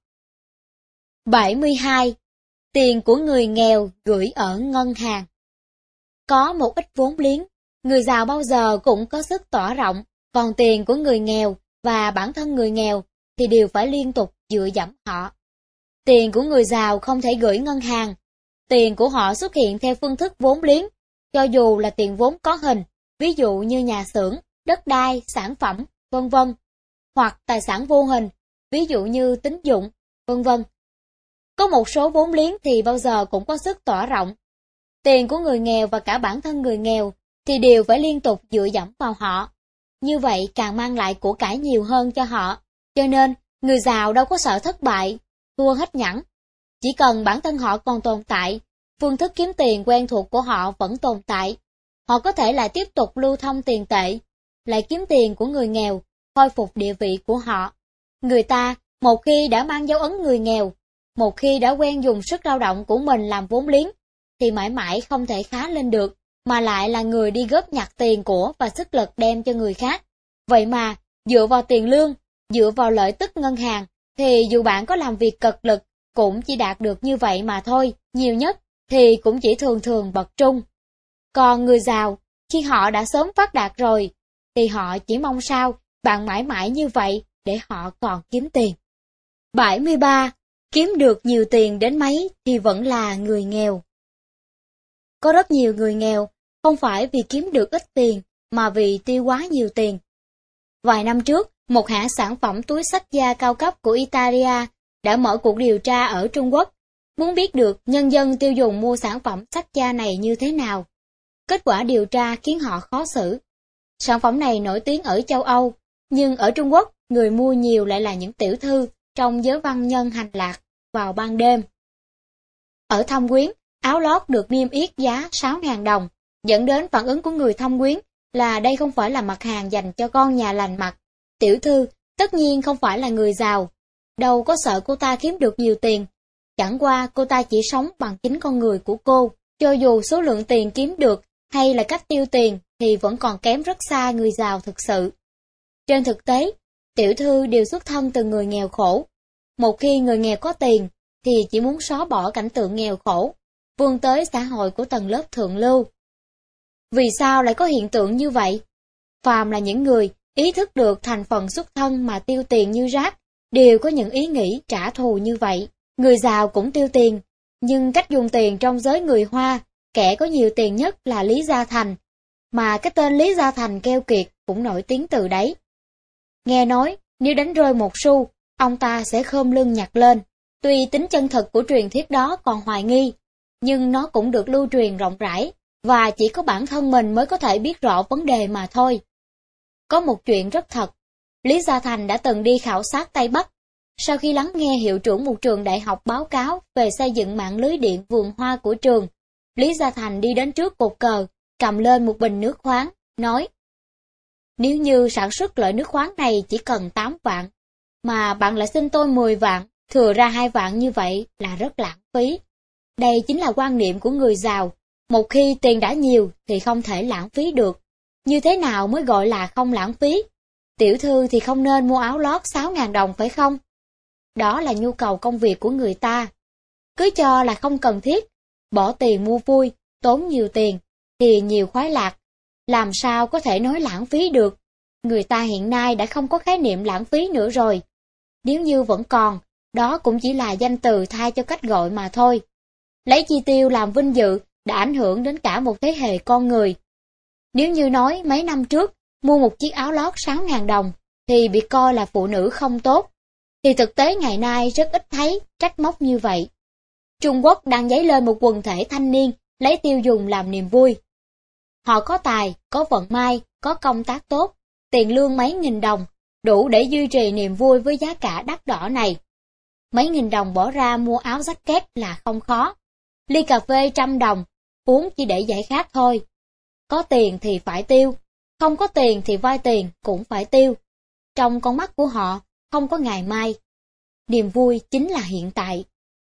bảy mươi hai. Tiền của người nghèo gửi ở ngân hàng. Có một ít vốn liếng, người giàu bao giờ cũng có sức tỏa rộng, còn tiền của người nghèo và bản thân người nghèo thì đều phải liên tục dựa dẫm họ. Tiền của người giàu không thể gửi ngân hàng, tiền của họ xuất hiện theo phương thức vốn liếng, cho dù là tiền vốn có hình, ví dụ như nhà xưởng, đất đai, sản phẩm, vân vân, hoặc tài sản vô hình, ví dụ như tín dụng, vân vân. Có một số vốn liếng thì bao giờ cũng có sức tỏa rộng. Tiền của người nghèo và cả bản thân người nghèo thì đều phải liên tục dựa dẫm vào họ. Như vậy càng mang lại của cải nhiều hơn cho họ. Cho nên, người giàu đâu có sợ thất bại, thua hết nhẵn. Chỉ cần bản thân họ còn tồn tại, phương thức kiếm tiền quen thuộc của họ vẫn tồn tại. Họ có thể lại tiếp tục lưu thông tiền tệ, lại kiếm tiền của người nghèo, khôi phục địa vị của họ. Người ta, một khi đã mang dấu ấn người nghèo, một khi đã quen dùng sức lao động của mình làm vốn liếng, thì mãi mãi không thể khá lên được, mà lại là người đi góp nhặt tiền của và sức lực đem cho người khác. Vậy mà, dựa vào tiền lương, dựa vào lợi tức ngân hàng, thì dù bạn có làm việc cật lực, cũng chỉ đạt được như vậy mà thôi, nhiều nhất thì cũng chỉ thường thường bậc trung. Còn người giàu, khi họ đã sớm phát đạt rồi, thì họ chỉ mong sao bạn mãi mãi như vậy để họ còn kiếm tiền. bảy mươi ba. Kiếm được nhiều tiền đến mấy thì vẫn là người nghèo. Có rất nhiều người nghèo, không phải vì kiếm được ít tiền, mà vì tiêu quá nhiều tiền. Vài năm trước, một hãng sản phẩm túi xách da cao cấp của Italia đã mở cuộc điều tra ở Trung Quốc, muốn biết được nhân dân tiêu dùng mua sản phẩm xách da này như thế nào. Kết quả điều tra khiến họ khó xử. Sản phẩm này nổi tiếng ở châu Âu, nhưng ở Trung Quốc, người mua nhiều lại là những tiểu thư trong giới văn nhân hành lạc vào ban đêm. Ở Thâm Quyến, áo lót được niêm yết giá sáu nghìn đồng, dẫn đến phản ứng của người Thâm Quyến là đây không phải là mặt hàng dành cho con nhà lành mặc. Tiểu thư tất nhiên không phải là người giàu, đâu có sợ cô ta kiếm được nhiều tiền. Chẳng qua cô ta chỉ sống bằng chính con người của cô, cho dù số lượng tiền kiếm được hay là cách tiêu tiền thì vẫn còn kém rất xa người giàu thực sự. Trên thực tế, tiểu thư đều xuất thân từ người nghèo khổ. Một khi người nghèo có tiền thì chỉ muốn xóa bỏ cảnh tượng nghèo khổ, vươn tới xã hội của tầng lớp thượng lưu. Vì sao lại có hiện tượng như vậy? Phàm là những người ý thức được thành phần xuất thân mà tiêu tiền như rác, đều có những ý nghĩ trả thù như vậy. Người giàu cũng tiêu tiền, nhưng cách dùng tiền trong giới người Hoa, kẻ có nhiều tiền nhất là Lý Gia Thành, mà cái tên Lý Gia Thành keo kiệt cũng nổi tiếng từ đấy. Nghe nói, nếu đánh rơi một xu, ông ta sẽ khom lưng nhặt lên. Tuy tính chân thực của truyền thuyết đó còn hoài nghi, nhưng nó cũng được lưu truyền rộng rãi, và chỉ có bản thân mình mới có thể biết rõ vấn đề mà thôi. Có một chuyện rất thật, Lý Gia Thành đã từng đi khảo sát Tây Bắc. Sau khi lắng nghe hiệu trưởng một trường đại học báo cáo về xây dựng mạng lưới điện vườn hoa của trường, Lý Gia Thành đi đến trước cột cờ, cầm lên một bình nước khoáng, nói: Nếu như sản xuất loại nước khoáng này chỉ cần tám vạn, mà bạn lại xin tôi mười vạn, thừa ra hai vạn như vậy là rất lãng phí. Đây chính là quan niệm của người giàu, một khi tiền đã nhiều thì không thể lãng phí được. Như thế nào mới gọi là không lãng phí? Tiểu thư thì không nên mua áo lót sáu nghìn đồng phải không? Đó là nhu cầu công việc của người ta. Cứ cho là không cần thiết, bỏ tiền mua vui, tốn nhiều tiền, thì nhiều khoái lạc. Làm sao có thể nói lãng phí được? Người ta hiện nay đã không có khái niệm lãng phí nữa rồi. Nếu như vẫn còn, đó cũng chỉ là danh từ thay cho cách gọi mà thôi. Lấy chi tiêu làm vinh dự đã ảnh hưởng đến cả một thế hệ con người. Nếu như nói mấy năm trước, mua một chiếc áo lót sáu nghìn đồng, thì bị coi là phụ nữ không tốt, thì thực tế ngày nay rất ít thấy trách móc như vậy. Trung Quốc đang dấy lên một quần thể thanh niên lấy tiêu dùng làm niềm vui. Họ có tài, có vận may, có công tác tốt, tiền lương mấy nghìn đồng, đủ để duy trì niềm vui với giá cả đắt đỏ này. Mấy nghìn đồng bỏ ra mua áo jacket là không khó. Ly cà phê trăm đồng, uống chỉ để giải khát thôi. Có tiền thì phải tiêu, không có tiền thì vay tiền cũng phải tiêu. Trong con mắt của họ, không có ngày mai. Niềm vui chính là hiện tại.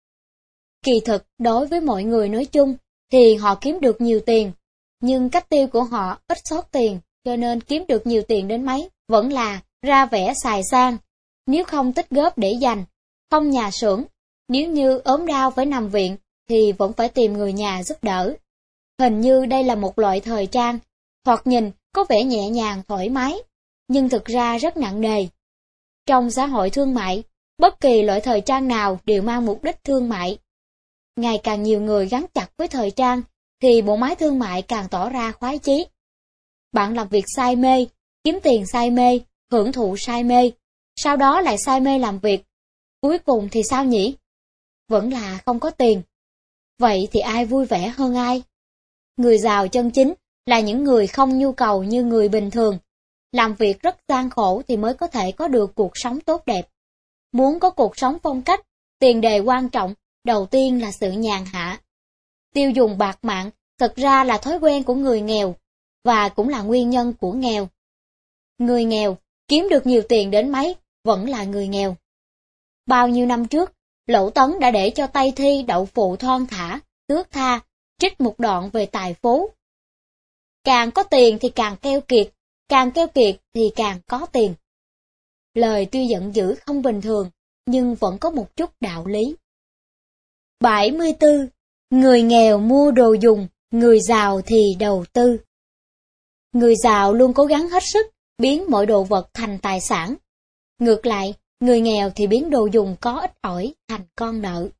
Kỳ thực, đối với mọi người nói chung, thì họ kiếm được nhiều tiền, nhưng cách tiêu của họ ít sót tiền, cho nên kiếm được nhiều tiền đến mấy, vẫn là ra vẻ xài sang. Nếu không tích góp để dành, không nhà xưởng, nếu như ốm đau phải nằm viện, thì vẫn phải tìm người nhà giúp đỡ. Hình như đây là một loại thời trang, thoạt nhìn có vẻ nhẹ nhàng thoải mái, nhưng thực ra rất nặng nề. Trong xã hội thương mại, bất kỳ loại thời trang nào đều mang mục đích thương mại. Ngày càng nhiều người gắn chặt với thời trang, thì bộ máy thương mại càng tỏ ra khoái chí. Bạn làm việc say mê, kiếm tiền say mê, hưởng thụ say mê, sau đó lại say mê làm việc. Cuối cùng thì sao nhỉ? Vẫn là không có tiền. Vậy thì ai vui vẻ hơn ai? Người giàu chân chính là những người không nhu cầu như người bình thường. Làm việc rất gian khổ thì mới có thể có được cuộc sống tốt đẹp. Muốn có cuộc sống phong cách, tiền đề quan trọng, đầu tiên là sự nhàn hạ. Tiêu dùng bạt mạng thực ra là thói quen của người nghèo, và cũng là nguyên nhân của nghèo. Người nghèo, kiếm được nhiều tiền đến mấy, vẫn là người nghèo. Bao nhiêu năm trước, Lỗ Tấn đã để cho Tây Thi đậu phụ thon thả, tước tha, trích một đoạn về tài phú. Càng có tiền thì càng keo kiệt, càng keo kiệt thì càng có tiền. Lời tuy giận dữ không bình thường, nhưng vẫn có một chút đạo lý. bảy mươi tư. Người nghèo mua đồ dùng, người giàu thì đầu tư. Người giàu luôn cố gắng hết sức, biến mọi đồ vật thành tài sản. Ngược lại, người nghèo thì biến đồ dùng có ít ỏi thành con nợ.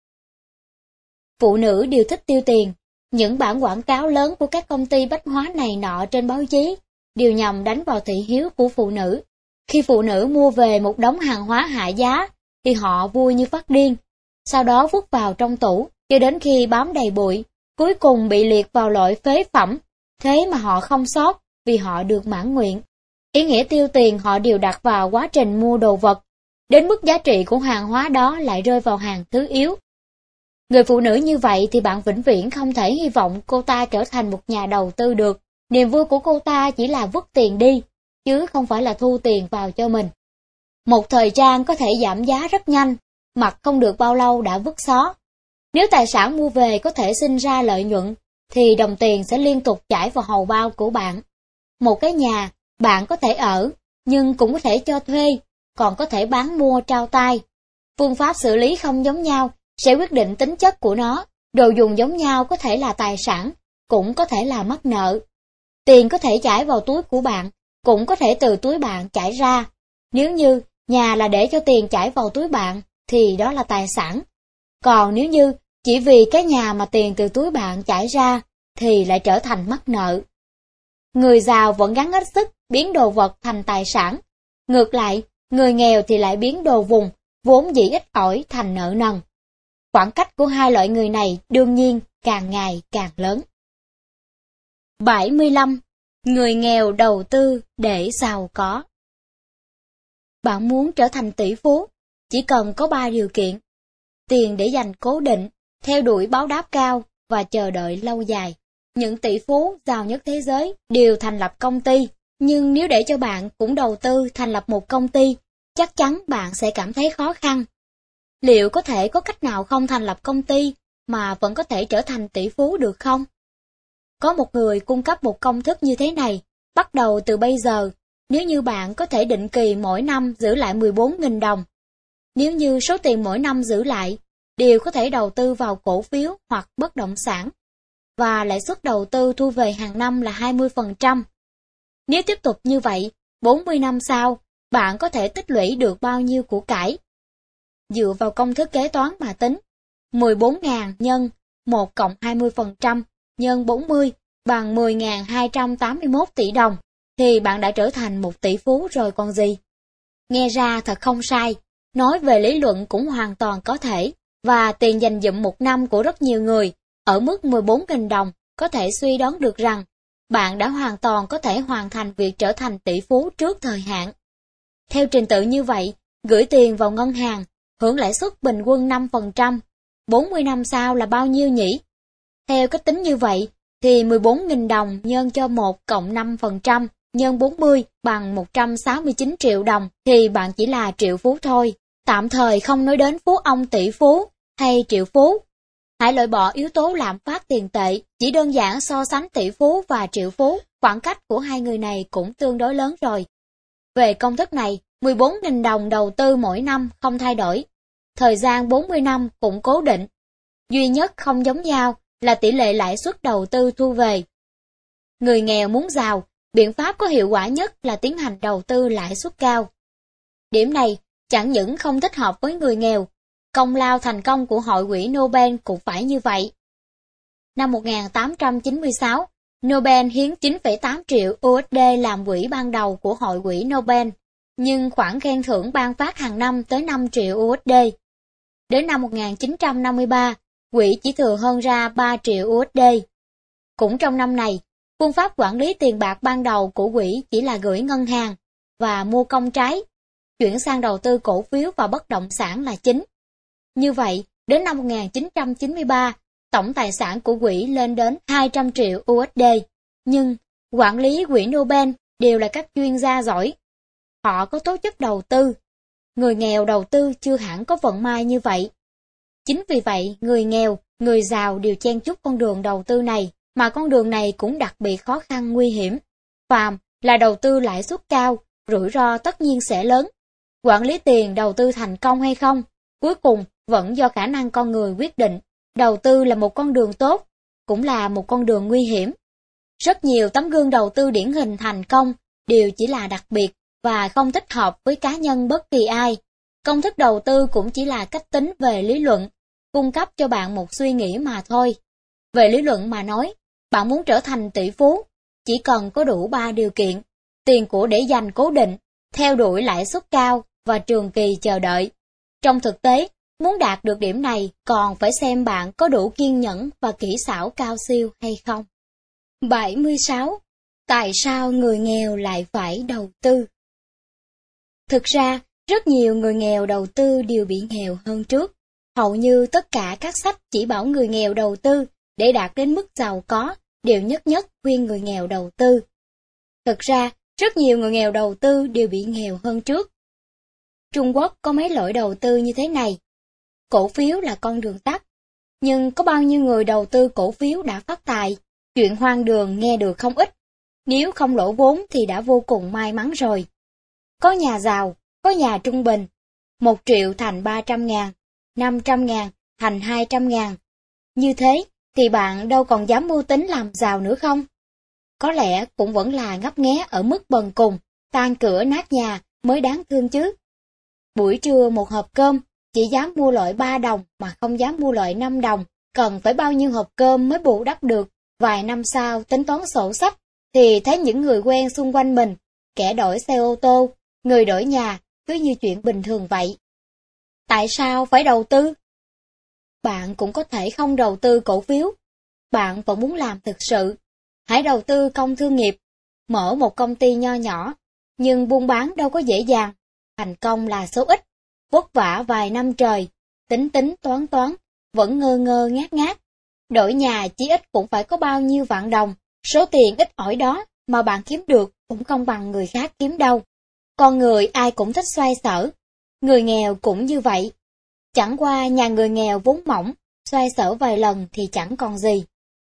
Phụ nữ đều thích tiêu tiền. Những bản quảng cáo lớn của các công ty bách hóa này nọ trên báo chí đều nhằm đánh vào thị hiếu của phụ nữ. Khi phụ nữ mua về một đống hàng hóa hạ giá, thì họ vui như phát điên. Sau đó vứt vào trong tủ, cho đến khi bám đầy bụi, cuối cùng bị liệt vào loại phế phẩm. Thế mà họ không sót, vì họ được mãn nguyện. Ý nghĩa tiêu tiền họ đều đặt vào quá trình mua đồ vật, đến mức giá trị của hàng hóa đó lại rơi vào hàng thứ yếu. Người phụ nữ như vậy thì bạn vĩnh viễn không thể hy vọng cô ta trở thành một nhà đầu tư được. Niềm vui của cô ta chỉ là vứt tiền đi, chứ không phải là thu tiền vào cho mình. Một thời trang có thể giảm giá rất nhanh, mặc không được bao lâu đã vứt xó. Nếu tài sản mua về có thể sinh ra lợi nhuận, thì đồng tiền sẽ liên tục chảy vào hầu bao của bạn. Một cái nhà, bạn có thể ở, nhưng cũng có thể cho thuê, còn có thể bán mua trao tay. Phương pháp xử lý không giống nhau sẽ quyết định tính chất của nó. Đồ dùng giống nhau có thể là tài sản, cũng có thể là mắc nợ. Tiền có thể chảy vào túi của bạn, cũng có thể từ túi bạn chảy ra. Nếu như nhà là để cho tiền chảy vào túi bạn, thì đó là tài sản. Còn nếu như chỉ vì cái nhà mà tiền từ túi bạn chảy ra, thì lại trở thành mắc nợ. Người giàu vẫn gắng hết sức biến đồ vật thành tài sản. Ngược lại, người nghèo thì lại biến đồ vùng, vốn dĩ ít ỏi thành nợ nần. Khoảng cách của hai loại người này đương nhiên càng ngày càng lớn. bảy mươi lăm. Người nghèo đầu tư để giàu có. Bạn muốn trở thành tỷ phú, chỉ cần có ba điều kiện. Tiền để dành cố định, theo đuổi báo đáp cao và chờ đợi lâu dài. Những tỷ phú giàu nhất thế giới đều thành lập công ty, nhưng nếu để cho bạn cũng đầu tư thành lập một công ty, chắc chắn bạn sẽ cảm thấy khó khăn. Liệu có thể có cách nào không thành lập công ty mà vẫn có thể trở thành tỷ phú được không? Có một người cung cấp một công thức như thế này, bắt đầu từ bây giờ, nếu như bạn có thể định kỳ mỗi năm giữ lại mười bốn nghìn đồng. Nếu như số tiền mỗi năm giữ lại, đều có thể đầu tư vào cổ phiếu hoặc bất động sản, và lãi suất đầu tư thu về hàng năm là hai mươi phần trăm. Nếu tiếp tục như vậy, bốn mươi năm sau, bạn có thể tích lũy được bao nhiêu của cải? Dựa vào công thức kế toán mà tính, mười bốn nghìn nhân một cộng hai mươi phần trăm nhân bốn mươi bằng mười nghìn hai trăm tám mươi mốt tỷ đồng, thì bạn đã trở thành một tỷ phú rồi còn gì. Nghe ra thật không sai, nói về lý luận cũng hoàn toàn có thể, và tiền dành dụm một năm của rất nhiều người, ở mức mười bốn nghìn đồng, có thể suy đoán được rằng, bạn đã hoàn toàn có thể hoàn thành việc trở thành tỷ phú trước thời hạn. Theo trình tự như vậy, gửi tiền vào ngân hàng, hưởng lãi suất bình quân năm phần trăm, bốn mươi năm sau là bao nhiêu nhỉ? Theo cách tính như vậy, thì mười bốn nghìn đồng nhân cho một cộng năm phần trăm nhân bốn mươi bằng một trăm sáu mươi chín triệu đồng thì bạn chỉ là triệu phú thôi. Tạm thời không nói đến phú ông tỷ phú hay triệu phú. Hãy loại bỏ yếu tố lạm phát tiền tệ, chỉ đơn giản so sánh tỷ phú và triệu phú, khoảng cách của hai người này cũng tương đối lớn rồi. Về công thức này, mười bốn nghìn đồng đầu tư mỗi năm không thay đổi. Thời gian bốn mươi năm cũng cố định. Duy nhất không giống nhau là tỷ lệ lãi suất đầu tư thu về. Người nghèo muốn giàu, biện pháp có hiệu quả nhất là tiến hành đầu tư lãi suất cao. Điểm này chẳng những không thích hợp với người nghèo, công lao thành công của Hội quỹ Nobel cũng phải như vậy. Năm một nghìn tám trăm chín mươi sáu, Nobel hiến chín phẩy tám triệu u ét đê làm quỹ ban đầu của Hội quỹ Nobel, nhưng khoản khen thưởng ban phát hàng năm tới năm triệu u ét đê. Đến năm một nghìn chín trăm năm mươi ba, quỹ chỉ thừa hơn ra ba triệu u ét đê. Cũng trong năm này, phương pháp quản lý tiền bạc ban đầu của quỹ chỉ là gửi ngân hàng và mua công trái, chuyển sang đầu tư cổ phiếu và bất động sản là chính. Như vậy, đến năm một nghìn chín trăm chín mươi ba, tổng tài sản của quỹ lên đến hai trăm triệu u ét đê. Nhưng, quản lý quỹ Nobel đều là các chuyên gia giỏi. Họ có tố chất đầu tư. Người nghèo đầu tư chưa hẳn có vận may như vậy. Chính vì vậy, người nghèo, người giàu đều chen chúc con đường đầu tư này, mà con đường này cũng đặc biệt khó khăn nguy hiểm. Phàm là đầu tư lãi suất cao, rủi ro tất nhiên sẽ lớn. Quản lý tiền đầu tư thành công hay không, cuối cùng vẫn do khả năng con người quyết định. Đầu tư là một con đường tốt, cũng là một con đường nguy hiểm. Rất nhiều tấm gương đầu tư điển hình thành công đều chỉ là đặc biệt và không thích hợp với cá nhân bất kỳ ai. Công thức đầu tư cũng chỉ là cách tính về lý luận, cung cấp cho bạn một suy nghĩ mà thôi. Về lý luận mà nói, bạn muốn trở thành tỷ phú, chỉ cần có đủ ba điều kiện: tiền của để dành cố định, theo đuổi lãi suất cao và trường kỳ chờ đợi. Trong thực tế, muốn đạt được điểm này còn phải xem bạn có đủ kiên nhẫn và kỹ xảo cao siêu hay không. bảy mươi sáu. Tại sao người nghèo lại phải đầu tư? Thực ra, rất nhiều người nghèo đầu tư đều bị nghèo hơn trước. Hầu như tất cả các sách chỉ bảo người nghèo đầu tư để đạt đến mức giàu có đều nhất nhất khuyên người nghèo đầu tư. Thực ra, rất nhiều người nghèo đầu tư đều bị nghèo hơn trước. Trung Quốc có mấy loại đầu tư như thế này. Cổ phiếu là con đường tắt. Nhưng có bao nhiêu người đầu tư cổ phiếu đã phát tài? Chuyện hoang đường nghe được không ít. Nếu không lỗ vốn thì đã vô cùng may mắn rồi. Có nhà giàu, có nhà trung bình. Một triệu thành ba trăm ngàn, năm trăm ngàn thành hai trăm ngàn. Như thế thì bạn đâu còn dám mưu tính làm giàu nữa không? Có lẽ cũng vẫn là ngấp nghé ở mức bần cùng, tan cửa nát nhà mới đáng thương chứ. Buổi trưa một hộp cơm, chỉ dám mua loại ba đồng mà không dám mua loại năm đồng. Cần phải bao nhiêu hộp cơm mới bù đắp được? Vài năm sau tính toán sổ sách, thì thấy những người quen xung quanh mình, kẻ đổi xe ô tô, người đổi nhà, cứ như chuyện bình thường vậy. Tại sao phải đầu tư? Bạn cũng có thể không đầu tư cổ phiếu. Bạn vẫn muốn làm thực sự. Hãy đầu tư công thương nghiệp, mở một công ty nho nhỏ, nhưng buôn bán đâu có dễ dàng. Thành công là số ít, vất vả vài năm trời, tính tính toán toán, vẫn ngơ ngơ ngát ngát. Đổi nhà chí ít cũng phải có bao nhiêu vạn đồng, số tiền ít ỏi đó mà bạn kiếm được cũng không bằng người khác kiếm đâu. Con người ai cũng thích xoay sở, người nghèo cũng như vậy. Chẳng qua nhà người nghèo vốn mỏng, xoay sở vài lần thì chẳng còn gì.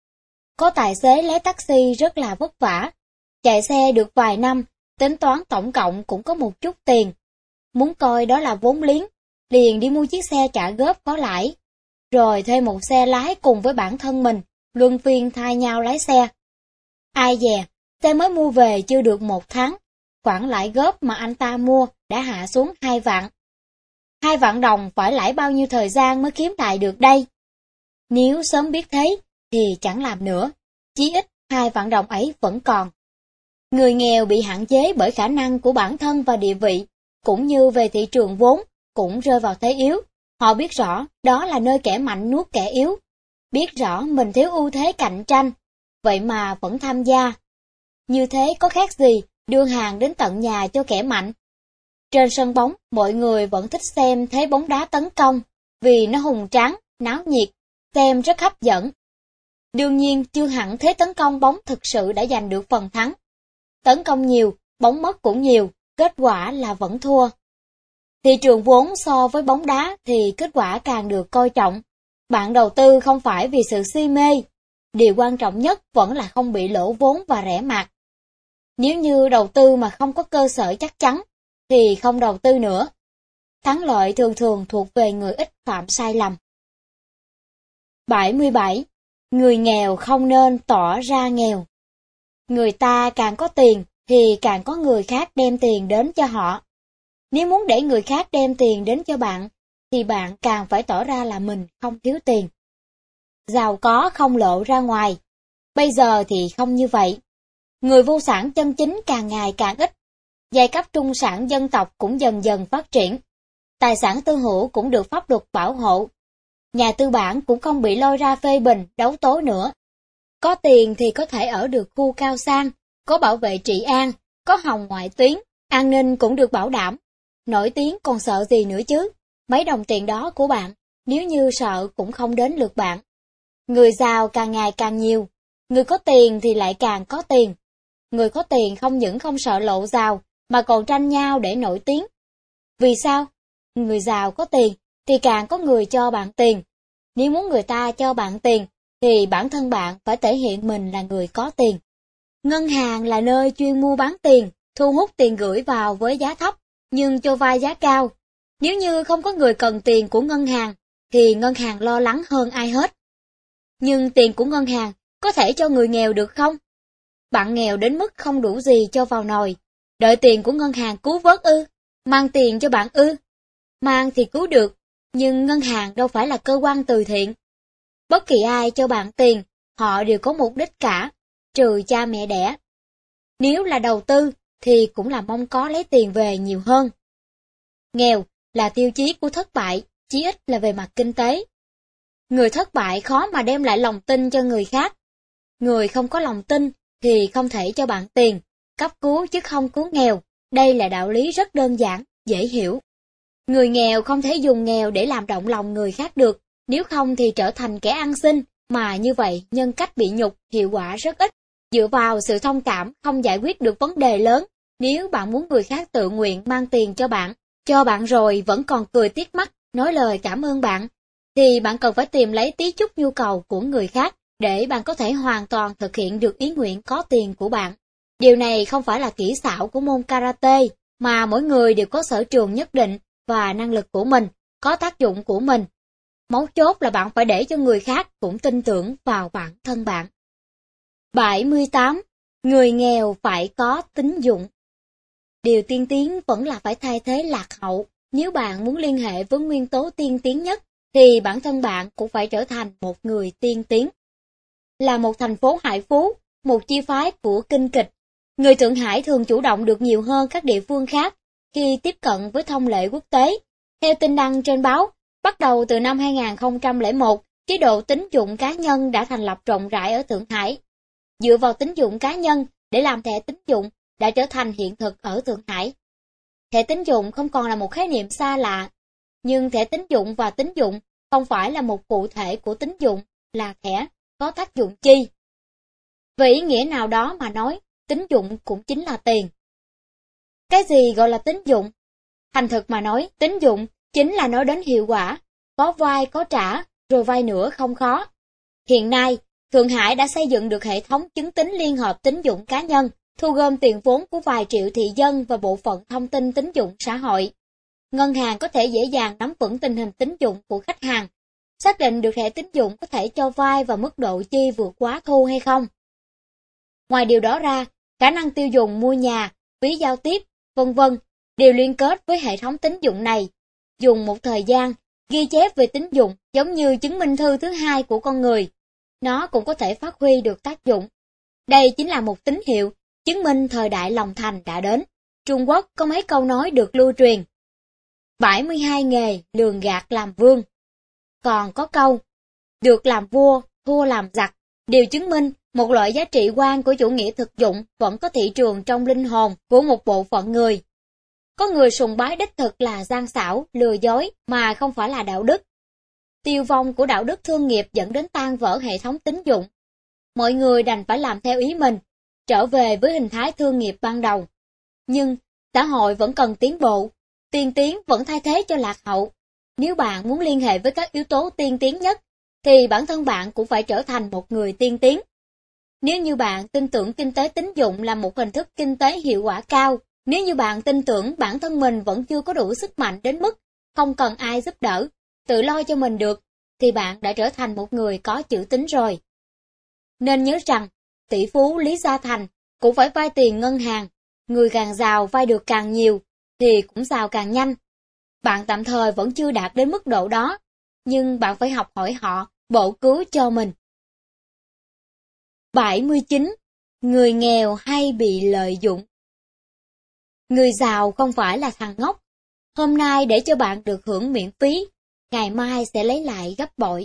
Có tài xế lái taxi rất là vất vả, chạy xe được vài năm, tính toán tổng cộng cũng có một chút tiền. Muốn coi đó là vốn liếng, liền đi mua chiếc xe trả góp có lãi, rồi thuê một xe lái cùng với bản thân mình, luân phiên thay nhau lái xe. Ai dè, xe mới mua về chưa được một tháng, khoản lãi góp mà anh ta mua đã hạ xuống hai vạn. Hai vạn đồng phải lãi bao nhiêu thời gian mới kiếm lại được đây? Nếu sớm biết thế, thì chẳng làm nữa, chí ít hai vạn đồng ấy vẫn còn. Người nghèo bị hạn chế bởi khả năng của bản thân và địa vị, cũng như về thị trường vốn, cũng rơi vào thế yếu. Họ biết rõ đó là nơi kẻ mạnh nuốt kẻ yếu, biết rõ mình thiếu ưu thế cạnh tranh, vậy mà vẫn tham gia. Như thế có khác gì đưa hàng đến tận nhà cho kẻ mạnh? Trên sân bóng, mọi người vẫn thích xem thế bóng đá tấn công, vì nó hùng tráng, náo nhiệt, xem rất hấp dẫn. Đương nhiên, chưa hẳn thế tấn công bóng thực sự đã giành được phần thắng. Tấn công nhiều, bóng mất cũng nhiều, kết quả là vẫn thua. Thị trường vốn so với bóng đá thì kết quả càng được coi trọng. Bạn đầu tư không phải vì sự si mê, điều quan trọng nhất vẫn là không bị lỗ vốn và rẻ mạt. Nếu như đầu tư mà không có cơ sở chắc chắn, thì không đầu tư nữa. Thắng lợi thường thường thuộc về người ít phạm sai lầm. bảy mươi bảy. Người nghèo không nên tỏ ra nghèo. Người ta càng có tiền thì càng có người khác đem tiền đến cho họ. Nếu muốn để người khác đem tiền đến cho bạn, thì bạn càng phải tỏ ra là mình không thiếu tiền. Giàu có không lộ ra ngoài. Bây giờ thì không như vậy. Người vô sản chân chính càng ngày càng ít. Giai cấp trung sản dân tộc cũng dần dần phát triển. Tài sản tư hữu cũng được pháp luật bảo hộ. Nhà tư bản cũng không bị lôi ra phê bình, đấu tố nữa. Có tiền thì có thể ở được khu cao sang, có bảo vệ trị an, có hồng ngoại tuyến, an ninh cũng được bảo đảm. Nổi tiếng còn sợ gì nữa chứ? Mấy đồng tiền đó của bạn, nếu như sợ cũng không đến lượt bạn. Người giàu càng ngày càng nhiều, người có tiền thì lại càng có tiền. Người có tiền không những không sợ lộ giàu, mà còn tranh nhau để nổi tiếng. Vì sao? Người giàu có tiền, thì càng có người cho bạn tiền. Nếu muốn người ta cho bạn tiền, thì bản thân bạn phải thể hiện mình là người có tiền. Ngân hàng là nơi chuyên mua bán tiền, thu hút tiền gửi vào với giá thấp, nhưng cho vay giá cao. Nếu như không có người cần tiền của ngân hàng, thì ngân hàng lo lắng hơn ai hết. Nhưng tiền của ngân hàng có thể cho người nghèo được không? Bạn nghèo đến mức không đủ gì cho vào nồi, đợi tiền của ngân hàng cứu vớt ư? Mang tiền cho bạn ư? Mang thì cứu được, nhưng ngân hàng đâu phải là cơ quan từ thiện. Bất kỳ ai cho bạn tiền, họ đều có mục đích cả, trừ cha mẹ đẻ. Nếu là đầu tư, thì cũng là mong có lấy tiền về nhiều hơn. Nghèo là tiêu chí của thất bại, chí ít là về mặt kinh tế. Người thất bại khó mà đem lại lòng tin cho người khác. Người không có lòng tin thì không thể cho bạn tiền, cấp cứu chứ không cứu nghèo. Đây là đạo lý rất đơn giản, dễ hiểu. Người nghèo không thể dùng nghèo để làm động lòng người khác được, nếu không thì trở thành kẻ ăn xin, mà như vậy nhân cách bị nhục, hiệu quả rất ít. Dựa vào sự thông cảm không giải quyết được vấn đề lớn. Nếu bạn muốn người khác tự nguyện mang tiền cho bạn, cho bạn rồi vẫn còn cười tít mắt, nói lời cảm ơn bạn, thì bạn cần phải tìm lấy tí chút nhu cầu của người khác, để bạn có thể hoàn toàn thực hiện được ý nguyện có tiền của bạn. Điều này không phải là kỹ xảo của môn karate, mà mỗi người đều có sở trường nhất định và năng lực của mình, có tác dụng của mình. Mấu chốt là bạn phải để cho người khác cũng tin tưởng vào bản thân bạn. bảy mươi tám. Người nghèo phải có tín dụng. Điều tiên tiến vẫn là phải thay thế lạc hậu. Nếu bạn muốn liên hệ với nguyên tố tiên tiến nhất, thì bản thân bạn cũng phải trở thành một người tiên tiến. Là một thành phố hải phú, một chi phái của kinh kịch, người Thượng Hải thường chủ động được nhiều hơn các địa phương khác khi tiếp cận với thông lệ quốc tế. Theo tin đăng trên báo, bắt đầu từ năm hai nghìn không trăm lẻ một, chế độ tín dụng cá nhân đã thành lập rộng rãi ở Thượng Hải. Dựa vào tín dụng cá nhân để làm thẻ tín dụng đã trở thành hiện thực ở Thượng Hải. Thẻ tín dụng không còn là một khái niệm xa lạ, nhưng thẻ tín dụng và tín dụng không phải là một cụ thể của tín dụng, là thẻ có tác dụng chi. Về ý nghĩa nào đó mà nói, tín dụng cũng chính là tiền. Cái gì gọi là tín dụng? Thành thực mà nói, tín dụng chính là nói đến hiệu quả, có vay có trả, rồi vay nữa không khó. Hiện nay, Thượng Hải đã xây dựng được hệ thống chứng tín liên hợp tín dụng cá nhân, thu gom tiền vốn của vài triệu thị dân và bộ phận thông tin tín dụng xã hội. Ngân hàng có thể dễ dàng nắm vững tình hình tín dụng của khách hàng, xác định được thẻ tín dụng có thể cho vay và mức độ chi vượt quá thu hay không. Ngoài điều đó ra, khả năng tiêu dùng mua nhà, phí giao tiếp, vân vân đều liên kết với hệ thống tín dụng này. Dùng một thời gian, ghi chép về tín dụng giống như chứng minh thư thứ hai của con người. Nó cũng có thể phát huy được tác dụng. Đây chính là một tín hiệu, chứng minh thời đại lòng thành đã đến. Trung Quốc có mấy câu nói được lưu truyền. bảy mươi hai nghề lường gạt làm vương. Còn có câu, được làm vua, thua làm giặc, đều chứng minh một loại giá trị quan của chủ nghĩa thực dụng vẫn có thị trường trong linh hồn của một bộ phận người. Có người sùng bái đích thực là gian xảo, lừa dối mà không phải là đạo đức. Tiêu vong của đạo đức thương nghiệp dẫn đến tan vỡ hệ thống tín dụng. Mọi người đành phải làm theo ý mình, trở về với hình thái thương nghiệp ban đầu. Nhưng xã hội vẫn cần tiến bộ, tiên tiến vẫn thay thế cho lạc hậu. Nếu bạn muốn liên hệ với các yếu tố tiên tiến nhất, thì bản thân bạn cũng phải trở thành một người tiên tiến. Nếu như bạn tin tưởng kinh tế tín dụng là một hình thức kinh tế hiệu quả cao, nếu như bạn tin tưởng bản thân mình vẫn chưa có đủ sức mạnh đến mức không cần ai giúp đỡ, tự lo cho mình được, thì bạn đã trở thành một người có chữ tín rồi. Nên nhớ rằng, tỷ phú Lý Gia Thành cũng phải vay tiền ngân hàng, người càng giàu vay được càng nhiều, thì cũng giàu càng nhanh. Bạn tạm thời vẫn chưa đạt đến mức độ đó, nhưng bạn phải học hỏi họ, bổ cứu cho mình. bảy mươi chín. Người nghèo hay bị lợi dụng. Người giàu không phải là thằng ngốc. Hôm nay để cho bạn được hưởng miễn phí, ngày mai sẽ lấy lại gấp bội.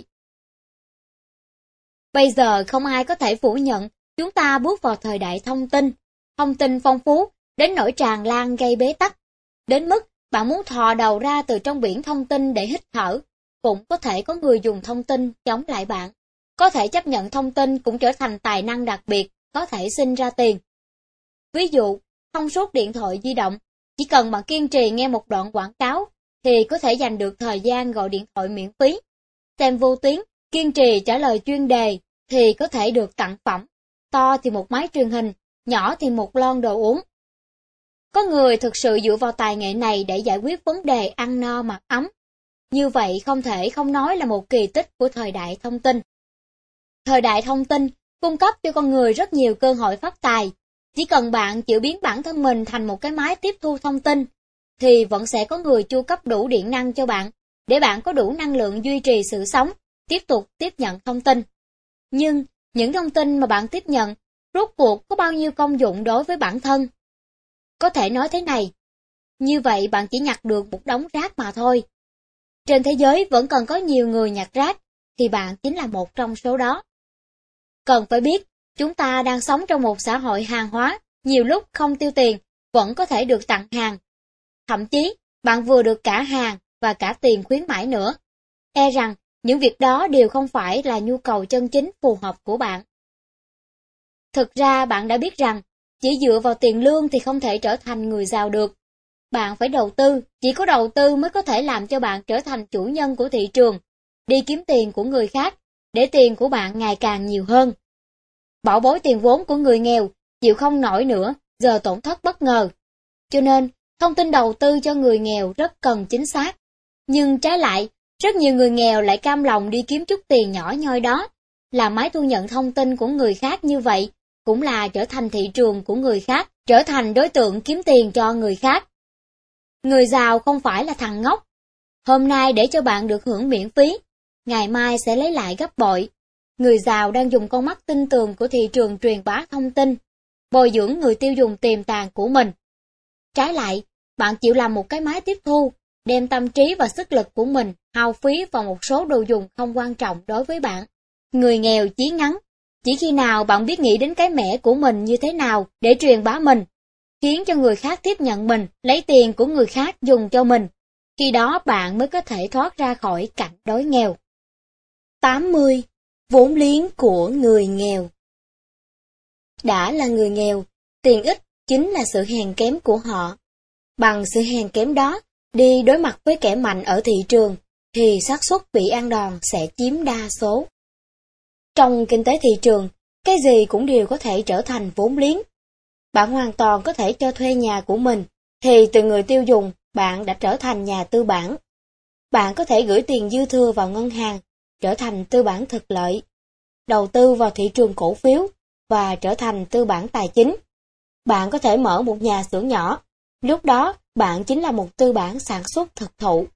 Bây giờ không ai có thể phủ nhận chúng ta bước vào thời đại thông tin. Thông tin phong phú, đến nỗi tràn lan gây bế tắc. Đến mức bạn muốn thò đầu ra từ trong biển thông tin để hít thở, cũng có thể có người dùng thông tin chống lại bạn. Có thể chấp nhận thông tin cũng trở thành tài năng đặc biệt, có thể sinh ra tiền. Ví dụ, thông suốt điện thoại di động, chỉ cần bạn kiên trì nghe một đoạn quảng cáo, thì có thể giành được thời gian gọi điện thoại miễn phí. Xem vô tuyến, kiên trì trả lời chuyên đề, thì có thể được tặng phẩm. To thì một máy truyền hình, nhỏ thì một lon đồ uống. Có người thực sự dựa vào tài nghệ này để giải quyết vấn đề ăn no mặc ấm. Như vậy không thể không nói là một kỳ tích của thời đại thông tin. Thời đại thông tin cung cấp cho con người rất nhiều cơ hội phát tài. Chỉ cần bạn chịu biến bản thân mình thành một cái máy tiếp thu thông tin, thì vẫn sẽ có người chu cấp đủ điện năng cho bạn, để bạn có đủ năng lượng duy trì sự sống, tiếp tục tiếp nhận thông tin. Nhưng, những thông tin mà bạn tiếp nhận, rốt cuộc có bao nhiêu công dụng đối với bản thân? Có thể nói thế này, như vậy bạn chỉ nhặt được một đống rác mà thôi. Trên thế giới vẫn còn có nhiều người nhặt rác, thì bạn chính là một trong số đó. Cần phải biết, chúng ta đang sống trong một xã hội hàng hóa, nhiều lúc không tiêu tiền, vẫn có thể được tặng hàng. Thậm chí, bạn vừa được cả hàng và cả tiền khuyến mãi nữa. E rằng, những việc đó đều không phải là nhu cầu chân chính phù hợp của bạn. Thực ra bạn đã biết rằng, chỉ dựa vào tiền lương thì không thể trở thành người giàu được. Bạn phải đầu tư, chỉ có đầu tư mới có thể làm cho bạn trở thành chủ nhân của thị trường, đi kiếm tiền của người khác, để tiền của bạn ngày càng nhiều hơn. Bảo bối tiền vốn của người nghèo, chịu không nổi nữa, giờ tổn thất bất ngờ. Cho nên, thông tin đầu tư cho người nghèo rất cần chính xác. Nhưng trái lại, rất nhiều người nghèo lại cam lòng đi kiếm chút tiền nhỏ nhoi đó. Làm máy thu nhận thông tin của người khác như vậy, cũng là trở thành thị trường của người khác, trở thành đối tượng kiếm tiền cho người khác. Người giàu không phải là thằng ngốc. Hôm nay để cho bạn được hưởng miễn phí, ngày mai sẽ lấy lại gấp bội. Người giàu đang dùng con mắt tinh tường của thị trường truyền bá thông tin, bồi dưỡng người tiêu dùng tiềm tàng của mình. Trái lại, bạn chịu làm một cái máy tiếp thu, đem tâm trí và sức lực của mình hao phí vào một số đồ dùng không quan trọng đối với bạn. Người nghèo chí ngắn, chỉ khi nào bạn biết nghĩ đến cái mẻ của mình như thế nào để truyền bá mình, khiến cho người khác tiếp nhận mình, lấy tiền của người khác dùng cho mình, khi đó bạn mới có thể thoát ra khỏi cảnh đói nghèo. tám mươi. Vốn liếng của người nghèo. Đã là người nghèo, tiền ít chính là sự hèn kém của họ. Bằng sự hèn kém đó, đi đối mặt với kẻ mạnh ở thị trường, thì xác suất bị ăn đòn sẽ chiếm đa số. Trong kinh tế thị trường, cái gì cũng đều có thể trở thành vốn liếng. Bạn hoàn toàn có thể cho thuê nhà của mình, thì từ người tiêu dùng, bạn đã trở thành nhà tư bản. Bạn có thể gửi tiền dư thừa vào ngân hàng, trở thành tư bản thực lợi, đầu tư vào thị trường cổ phiếu và trở thành tư bản tài chính. Bạn có thể mở một nhà xưởng nhỏ, lúc đó bạn chính là một tư bản sản xuất thực thụ.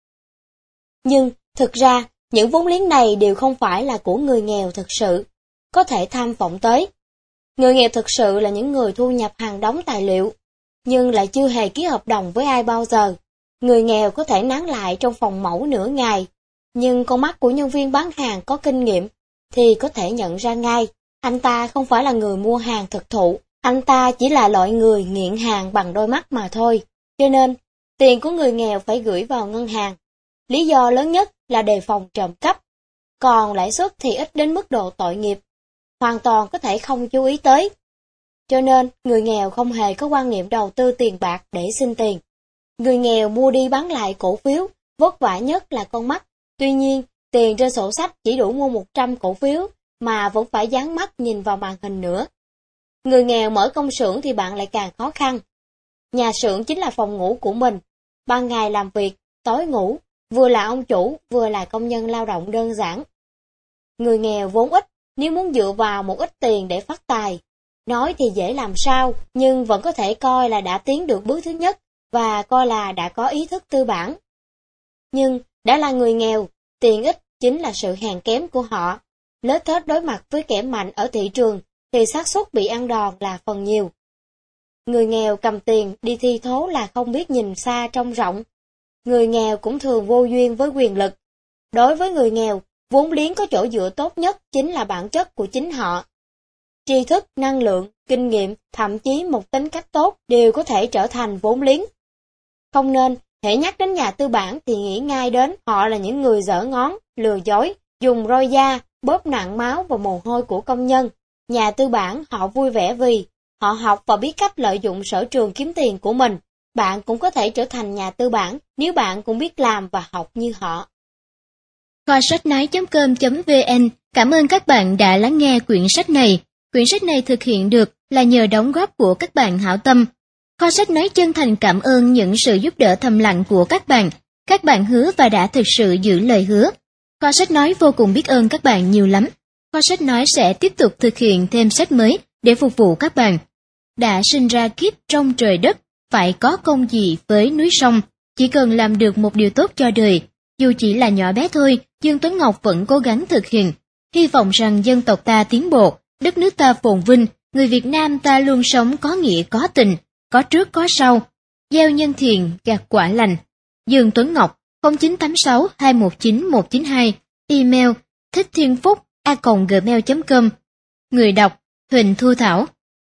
Nhưng thực ra, những vốn liếng này đều không phải là của người nghèo thực sự, có thể tham vọng tới. Người nghèo thực sự là những người thu nhập hàng đống tài liệu, nhưng lại chưa hề ký hợp đồng với ai bao giờ. Người nghèo có thể nán lại trong phòng mẫu nửa ngày, nhưng con mắt của nhân viên bán hàng có kinh nghiệm thì có thể nhận ra ngay, anh ta không phải là người mua hàng thực thụ, anh ta chỉ là loại người nghiện hàng bằng đôi mắt mà thôi. Cho nên, tiền của người nghèo phải gửi vào ngân hàng. Lý do lớn nhất là đề phòng trộm cắp, còn lãi suất thì ít đến mức độ tội nghiệp, hoàn toàn có thể không chú ý tới. Cho nên, người nghèo không hề có quan niệm đầu tư tiền bạc để xin tiền. Người nghèo mua đi bán lại cổ phiếu, vất vả nhất là con mắt. Tuy nhiên, tiền trên sổ sách chỉ đủ mua một trăm cổ phiếu, mà vẫn phải dán mắt nhìn vào màn hình nữa. Người nghèo mở công xưởng thì bạn lại càng khó khăn. Nhà xưởng chính là phòng ngủ của mình. Ban ngày làm việc, tối ngủ, vừa là ông chủ, vừa là công nhân lao động đơn giản. Người nghèo vốn ít, nếu muốn dựa vào một ít tiền để phát tài, nói thì dễ làm sao, nhưng vẫn có thể coi là đã tiến được bước thứ nhất, và coi là đã có ý thức tư bản. Nhưng, đã là người nghèo, tiền ít chính là sự hèn kém của họ. Lết thết đối mặt với kẻ mạnh ở thị trường, thì xác suất bị ăn đòn là phần nhiều. Người nghèo cầm tiền đi thi thố là không biết nhìn xa trông rộng. Người nghèo cũng thường vô duyên với quyền lực. Đối với người nghèo, vốn liếng có chỗ dựa tốt nhất chính là bản chất của chính họ. Tri thức, năng lượng, kinh nghiệm, thậm chí một tính cách tốt đều có thể trở thành vốn liếng. Không nên, hễ nhắc đến nhà tư bản thì nghĩ ngay đến họ là những người dở ngón, lừa dối, dùng roi da, bóp nặng máu và mồ hôi của công nhân. Nhà tư bản họ vui vẻ vì họ học và biết cách lợi dụng sở trường kiếm tiền của mình. Bạn cũng có thể trở thành nhà tư bản nếu bạn cũng biết làm và học như họ. Kho sách nói chấm com chấm vn cảm ơn các bạn đã lắng nghe quyển sách này. Quyển sách này thực hiện được là nhờ đóng góp của các bạn hảo tâm. Kho sách nói chân thành cảm ơn những sự giúp đỡ thầm lặng của các bạn. Các bạn hứa và đã thực sự giữ lời hứa. Kho sách nói vô cùng biết ơn các bạn nhiều lắm. Kho sách nói sẽ tiếp tục thực hiện thêm sách mới để phục vụ các bạn. Đã sinh ra kiếp trong trời đất, phải có công gì với núi sông, chỉ cần làm được một điều tốt cho đời. Dù chỉ là nhỏ bé thôi, Dương Tuấn Ngọc vẫn cố gắng thực hiện. Hy vọng rằng dân tộc ta tiến bộ, đất nước ta phồn vinh, người Việt Nam ta luôn sống có nghĩa có tình, có trước có sau. Gieo nhân thiện, gặt quả lành. Dương Tuấn Ngọc, không chín tám sáu hai một chín một chín hai, email thích thiên phúc a còng gmail chấm com. Người đọc, Huỳnh Thu Thảo.